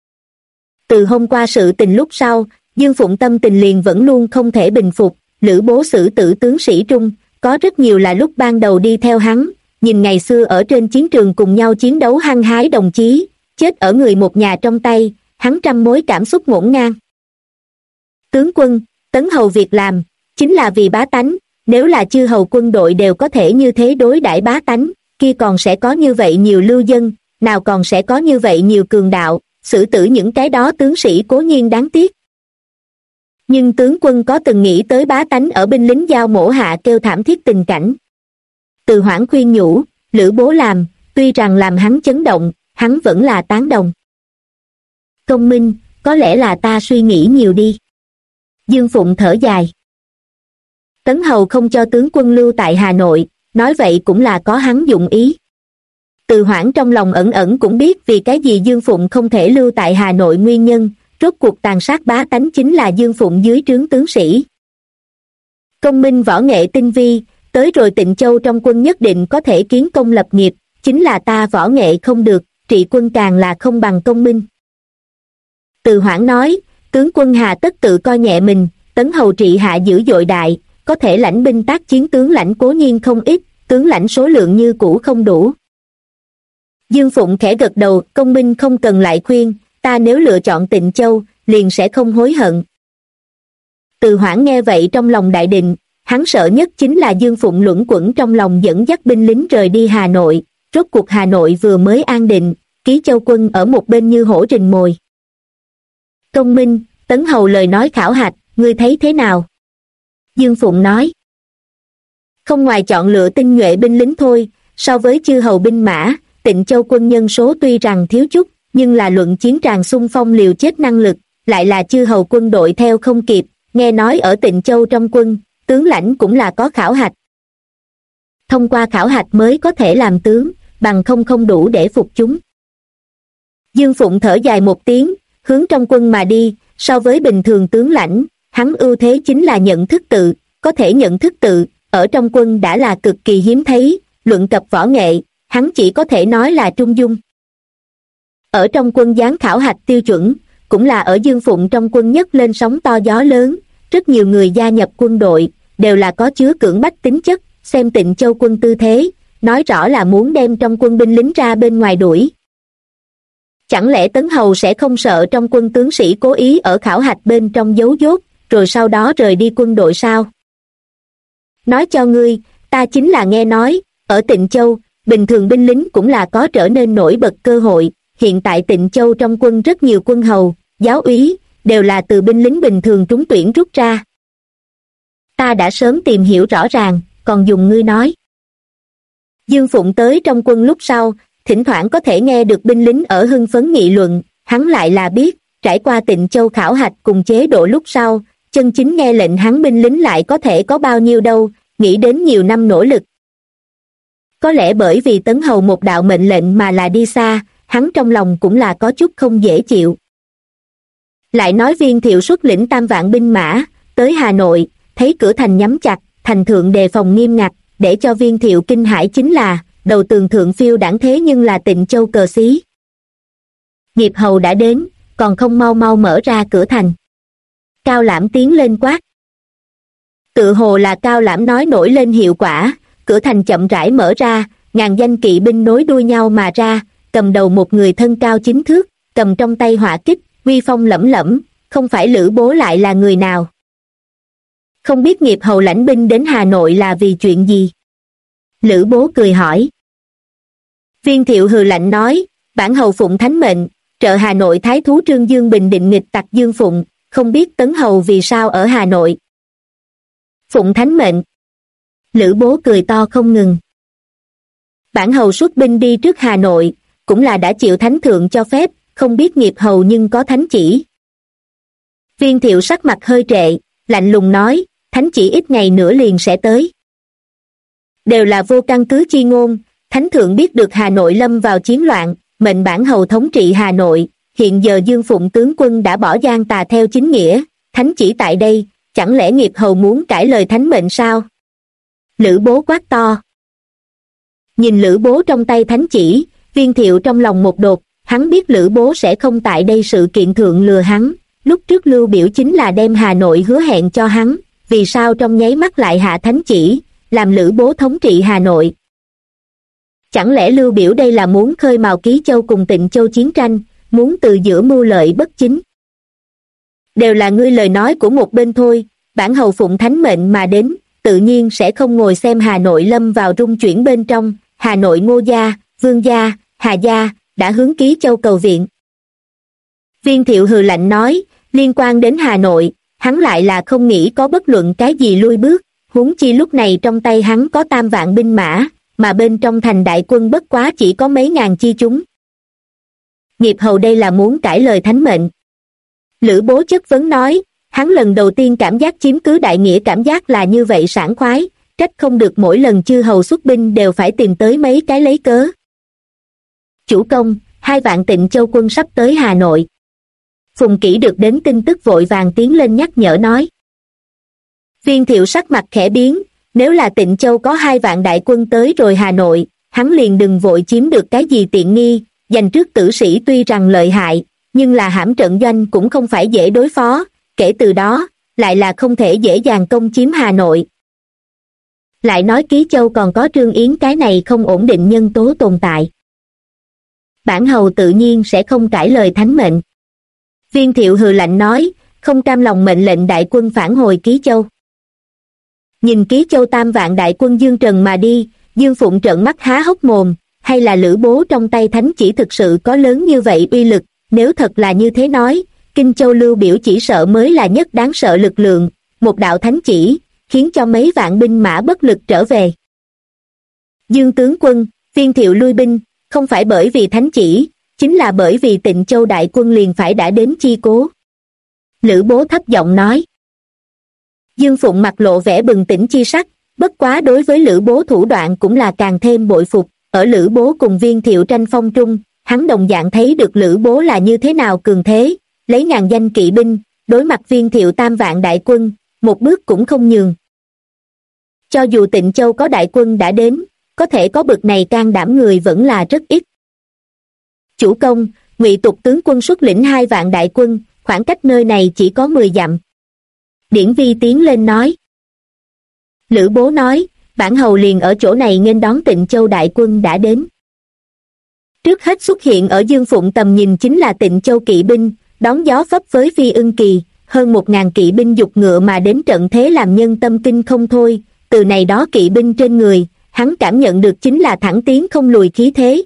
Speaker 1: Từ hôm qua sự tình lúc sau, Dương Phụng tâm tình liền vẫn luôn không thể bình phục, Lữ Bố xử tử tướng sĩ trung, có rất nhiều là lúc ban đầu đi theo hắn, nhìn ngày xưa ở trên chiến trường cùng nhau chiến đấu hăng hái đồng chí, chết ở người một nhà trong tay, hắn trăm mối cảm xúc ngổn ngang. Tướng quân, Tấn Hầu việc làm, chính là vì bá tánh, nếu là chư hầu quân đội đều có thể như thế đối đãi bá tánh, kia còn sẽ có như vậy nhiều lưu dân, nào còn sẽ có như vậy nhiều cường đạo, xử tử những cái đó tướng sĩ cố nhiên đáng tiếc. Nhưng tướng quân có từng nghĩ tới bá tánh ở binh lính giao mổ hạ kêu thảm thiết tình cảnh. Từ Hoãn khuyên nhủ, Lữ Bố làm, tuy rằng làm hắn chấn động, hắn vẫn là tán đồng. Công minh, có lẽ là ta suy nghĩ nhiều đi. Dương Phụng thở dài. Tấn Hầu không cho tướng quân lưu tại Hà Nội, nói vậy cũng là có hắn dụng ý. Từ Hoãn trong lòng ẩn ẩn cũng biết vì cái gì Dương Phụng không thể lưu tại Hà Nội nguyên nhân, rốt cuộc tàn sát bá tánh chính là Dương Phụng dưới trướng tướng sĩ. Công minh võ nghệ tinh vi, tới rồi Tịnh Châu trong quân nhất định có thể kiến công lập nghiệp, chính là ta võ nghệ không được, trị quân càng là không bằng công minh. Từ Hoãn nói, tướng quân hà tất tự coi nhẹ mình, Tấn Hầu trị hạ dữ dội đại, có thể lãnh binh tác chiến tướng lãnh cố nhiên không ít, tướng lãnh số lượng như cũ không đủ. Dương Phụng khẽ gật đầu, công minh không cần lại khuyên, ta nếu lựa chọn Tịnh Châu, liền sẽ không hối hận. Từ Hoãn nghe vậy trong lòng đại định, hắn sợ nhất chính là Dương Phụng luẩn quẩn trong lòng dẫn dắt binh lính rời đi Hà Nội, rốt cuộc Hà Nội vừa mới an định, Ký Châu quân ở một bên như hổ rình mồi. Công minh, Tấn Hầu lời nói khảo hạch, ngươi thấy thế nào? Dương Phụng nói. Không ngoài chọn lựa tinh nhuệ binh lính thôi, so với chư hầu binh mã, Tịnh Châu quân nhân số tuy rằng thiếu chút, nhưng là luận chiến tràng xung phong liều chết năng lực, lại là chư hầu quân đội theo không kịp, nghe nói ở Tịnh Châu trong quân, tướng lãnh cũng là có khảo hạch. Thông qua khảo hạch mới có thể làm tướng, bằng không đủ để phục chúng. Dương Phụng thở dài một tiếng, hướng trong quân mà đi, so với bình thường tướng lãnh, hắn ưu thế chính là nhận thức tự, có thể nhận thức tự, ở trong quân đã là cực kỳ hiếm thấy, luận cập võ nghệ, hắn chỉ có thể nói là trung dung. Ở trong quân giáng khảo hạch tiêu chuẩn, cũng là ở Dương Phụng trong quân nhất lên sóng to gió lớn, rất nhiều người gia nhập quân đội, đều là có chứa cưỡng bách tính chất, xem Tịnh Châu quân tư thế, nói rõ là muốn đem trong quân binh lính ra bên ngoài đuổi. Chẳng lẽ Tấn Hầu sẽ không sợ trong quân tướng sĩ cố ý ở khảo hạch bên trong giấu dốt, rồi sau đó rời đi quân đội sao? Nói cho ngươi, ta chính là nghe nói, ở Tịnh Châu, bình thường binh lính cũng là có trở nên nổi bật cơ hội, hiện tại Tịnh Châu trong quân rất nhiều quân hầu, giáo úy, đều là từ binh lính bình thường trúng tuyển rút ra. Ta đã sớm tìm hiểu rõ ràng, còn dùng ngươi nói. Dương Phụng tới trong quân lúc sau, thỉnh thoảng có thể nghe được binh lính ở hưng phấn nghị luận, hắn lại là biết, trải qua Tịnh Châu khảo hạch cùng chế độ lúc sau, chân chính nghe lệnh hắn binh lính lại có thể có bao nhiêu đâu, nghĩ đến nhiều năm nỗ lực. Có lẽ bởi vì Tấn Hầu một đạo mệnh lệnh mà là đi xa, hắn trong lòng cũng là có chút không dễ chịu. Lại nói Viên Thiệu xuất lĩnh 3 vạn binh mã, tới Hà Nội, thấy cửa thành nhắm chặt, thành thượng đề phòng nghiêm ngặt, để cho Viên Thiệu kinh hãi chính là, đầu tường thượng phiêu đãng thế nhưng là Tịnh Châu cờ xí. Nghiệp hầu đã đến, còn không mau mau mở ra cửa thành. Cao Lãm tiến lên quát. Tự hồ là Cao Lãm nói nổi lên hiệu quả, cửa thành chậm rãi mở ra, ngàn danh kỵ binh nối đuôi nhau mà ra, cầm đầu một người thân cao 9 thước, cầm trong tay hỏa kích, uy phong lẫm lẫm, không phải Lữ Bố lại là người nào? Không biết Nghiệp hầu lãnh binh đến Hà Nội là vì chuyện gì? Lữ Bố cười hỏi. Viên Thiệu hừ lạnh nói, bản hầu phụng thánh mệnh, trợ Hà Nội thái thú Trương Dương bình định nghịch tặc Dương Phụng, không biết Tấn hầu vì sao ở Hà Nội. Phụng thánh mệnh. Lữ Bố cười to không ngừng. Bản hầu xuất binh đi trước Hà Nội, cũng là đã chịu thánh thượng cho phép, không biết Nghiệp hầu nhưng có thánh chỉ. Viên Thiệu sắc mặt hơi trệ, lạnh lùng nói, thánh chỉ ít ngày nữa liền sẽ tới. Đều là vô căn cứ chi ngôn, thánh thượng biết được Hà Nội lâm vào chiến loạn, mệnh bản hầu thống trị Hà Nội, hiện giờ Dương Phụng tướng quân đã bỏ gian tà theo chính nghĩa, thánh chỉ tại đây, chẳng lẽ Nghiệp hầu muốn cãi lời thánh mệnh sao? Lữ Bố quát to. Nhìn Lữ Bố trong tay thánh chỉ, Viên Thiệu trong lòng một đột, hắn biết Lữ Bố sẽ không tại đây sự kiện thượng lừa hắn, lúc trước Lưu Biểu chính là đem Hà Nội hứa hẹn cho hắn, vì sao trong nháy mắt lại hạ thánh chỉ, làm Lữ Bố thống trị Hà Nội? Chẳng lẽ Lưu Biểu đây là muốn khơi mào Ký Châu cùng Tịnh Châu chiến tranh, muốn từ giữa mưu lợi bất chính? Đều là ngươi lời nói của một bên thôi, bản hầu phụng thánh mệnh mà đến, tự nhiên sẽ không ngồi xem Hà Nội lâm vào rung chuyển bên trong, Hà Nội Ngô gia, Vương gia, Hà gia, đã hướng Ký Châu cầu viện. Viên Thiệu hừ lạnh nói, liên quan đến Hà Nội, hắn lại là không nghĩ có bất luận cái gì lui bước, huống chi lúc này trong tay hắn có 3 vạn binh mã, mà bên trong thành đại quân bất quá chỉ có mấy ngàn chi chúng. Nghiệp hầu đây là muốn cãi lời thánh mệnh. Lữ Bố chất vấn nói, hắn lần đầu tiên cảm giác chiếm cứ đại nghĩa cảm giác là như vậy sảng khoái, trách không được mỗi lần chư hầu xuất binh đều phải tìm tới mấy cái lấy cớ. Chủ công, 2 vạn Tịnh Châu quân sắp tới Hà Nội. Phùng Kỷ được đến tin tức vội vàng tiến lên nhắc nhở nói. Viên Thiệu sắc mặt khẽ biến, nếu là Tịnh Châu có 2 vạn đại quân tới rồi Hà Nội, hắn liền đừng vội chiếm được cái gì tiện nghi, giành trước tử sĩ tuy rằng lợi hại, nhưng là hãm trận doanh cũng không phải dễ đối phó, kể từ đó, lại là không thể dễ dàng công chiếm Hà Nội. Lại nói Ký Châu còn có Trương Yến cái này không ổn định nhân tố tồn tại. Bản hầu tự nhiên sẽ không cãi lời thánh mệnh. Viên Thiệu hừ lạnh nói, không cam lòng mệnh lệnh đại quân phản hồi Ký Châu. Nhìn Ký Châu 3 vạn đại quân Dương Trần mà đi, Dương Phụng trợn mắt há hốc mồm, hay là Lữ Bố trong tay thánh chỉ thực sự có lớn như vậy uy lực, nếu thật là như thế nói, Kinh Châu Lưu Biểu chỉ sợ mới là nhất đáng sợ lực lượng, một đạo thánh chỉ, khiến cho mấy vạn binh mã bất lực trở về. Dương tướng quân, Viên Thiệu lui binh, không phải bởi vì thánh chỉ, chính là bởi vì Tịnh Châu đại quân liền phải đã đến chi cố. Lữ Bố thấp giọng nói. Dương Phụng mặt lộ vẻ bừng tỉnh chi sắc, bất quá đối với Lữ Bố thủ đoạn cũng là càng thêm bội phục, ở Lữ Bố cùng Viên Thiệu tranh phong trung, hắn đồng dạng thấy được Lữ Bố là như thế nào cường thế, lấy ngàn danh kỵ binh, đối mặt Viên Thiệu 3 vạn đại quân, một bước cũng không nhường. Cho dù Tịnh Châu có đại quân đã đến, có thể có bực này can đảm người vẫn là rất ít. Chủ công, Ngụy Tục tướng quân xuất lĩnh 2 vạn đại quân, khoảng cách nơi này chỉ có 10 dặm. Điển Vi tiến lên nói. Lữ Bố nói, bản hầu liền ở chỗ này nghênh đón Tịnh Châu đại quân đã đến. Trước hết xuất hiện ở Dương Phụng tầm nhìn chính là Tịnh Châu kỵ binh, đón gió phấp với Phi Ưng Kỳ, hơn 1.000 kỵ binh giục ngựa mà đến trận thế làm nhân tâm kinh không thôi, từ này đó kỵ binh trên người, hắn cảm nhận được chính là thẳng tiến không lùi khí thế.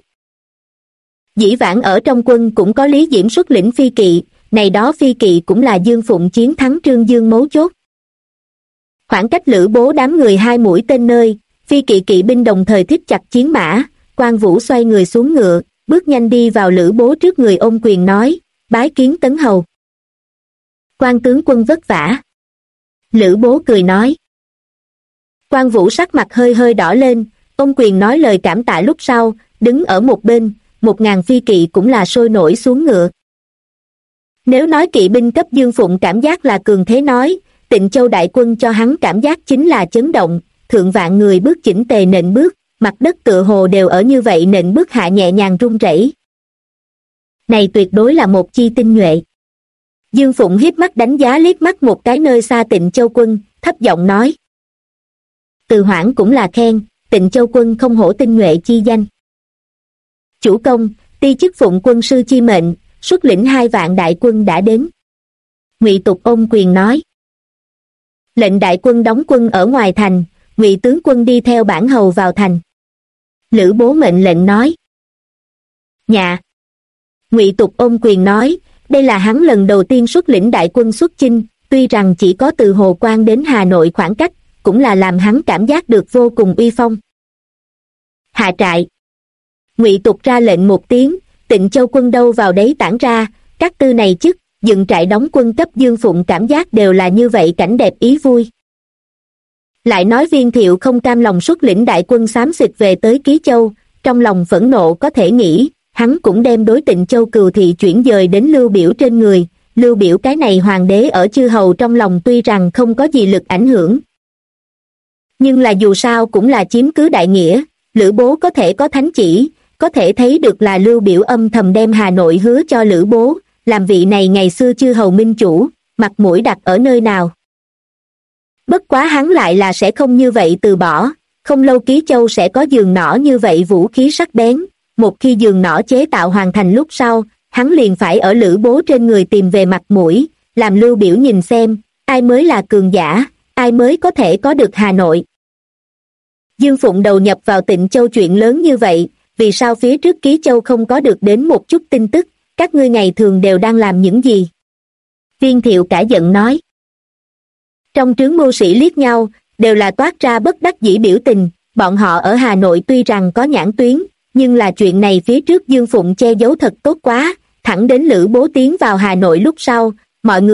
Speaker 1: Dĩ vãng ở trong quân cũng có Lý Diễm xuất lĩnh phi kỵ, này đó phi kỵ cũng là Dương Phụng chiến thắng Trương Dương mấu chốt. Khoảng cách Lữ Bố đám người 2 mũi tên nơi, phi kỵ kỵ binh đồng thời thít chặt chiến mã, Quan Vũ xoay người xuống ngựa, bước nhanh đi vào Lữ Bố trước người ôm quyền nói, bái kiến Tấn Hầu. Quan tướng quân vất vả. Lữ Bố cười nói. Quan Vũ sắc mặt hơi hơi đỏ lên, ôm quyền nói lời cảm tạ lúc sau, đứng ở một bên, 1.000 phi kỵ cũng là sôi nổi xuống ngựa. Nếu nói kỵ binh cấp Dương Phụng cảm giác là cường thế nói, Tịnh Châu đại quân cho hắn cảm giác chính là chấn động, thượng vạn người bước chỉnh tề nện bước, mặt đất tựa hồ đều ở như vậy nện bước hạ nhẹ nhàng rung rẩy. Này tuyệt đối là một chi tinh nhuệ. Dương Phụng hiếp mắt đánh giá liếc mắt một cái nơi xa Tịnh Châu quân, thấp giọng nói. Từ Hoảng cũng là khen, Tịnh Châu quân không hổ tinh nhuệ chi danh. Chủ công, ti chức phụng quân sư chi mệnh, xuất lĩnh 2 vạn đại quân đã đến. Ngụy Tục ôm quyền nói. Lệnh đại quân đóng quân ở ngoài thành, Ngụy tướng quân đi theo bản hầu vào thành. Lữ Bố mệnh lệnh nói. Dạ. Ngụy Tục ôm quyền nói, đây là hắn lần đầu tiên xuất lĩnh đại quân xuất chinh, tuy rằng chỉ có từ Hồ Quan đến Hà Nội khoảng cách, cũng là làm hắn cảm giác được vô cùng uy phong. Hạ trại. Ngụy Tục ra lệnh một tiếng, Tịnh Châu quân đâu vào đấy tản ra, các tư này chức, dựng trại đóng quân cấp Dương Phụng cảm giác đều là như vậy cảnh đẹp ý vui. Lại nói Viên Thiệu không cam lòng xuất lĩnh đại quân xám xịt về tới Ký Châu, trong lòng phẫn nộ có thể nghĩ, hắn cũng đem đối Tịnh Châu cừu thị chuyển dời đến Lưu Biểu trên người. Lưu Biểu cái này hoàng đế ở chư hầu trong lòng tuy rằng không có gì lực ảnh hưởng, nhưng là dù sao cũng là chiếm cứ đại nghĩa, Lữ Bố có thể có thánh chỉ, có thể thấy được là Lưu Biểu âm thầm đem Hà Nội hứa cho Lữ Bố, làm vị này ngày xưa chư hầu minh chủ, mặt mũi đặt ở nơi nào. Bất quá hắn lại là sẽ không như vậy từ bỏ, không lâu Ký Châu sẽ có giường nỏ như vậy vũ khí sắc bén, một khi giường nỏ chế tạo hoàn thành lúc sau, hắn liền phải ở Lữ Bố trên người tìm về mặt mũi, làm Lưu Biểu nhìn xem, ai mới là cường giả, ai mới có thể có được Hà Nội. Dương Phụng đầu nhập vào Tịnh Châu chuyện lớn như vậy, vì sao phía trước Ký Châu không có được đến một chút tin tức, các ngươi ngày thường đều đang làm những gì? Viên Thiệu cả giận nói. Trong trướng mưu sĩ liếc nhau, đều là toát ra bất đắc dĩ biểu tình, bọn họ ở Hà Nội tuy rằng có nhãn tuyến, nhưng là chuyện này phía trước Dương Phụng che giấu thật tốt quá, thẳng đến Lữ Bố tiến vào Hà Nội lúc sau, mọi người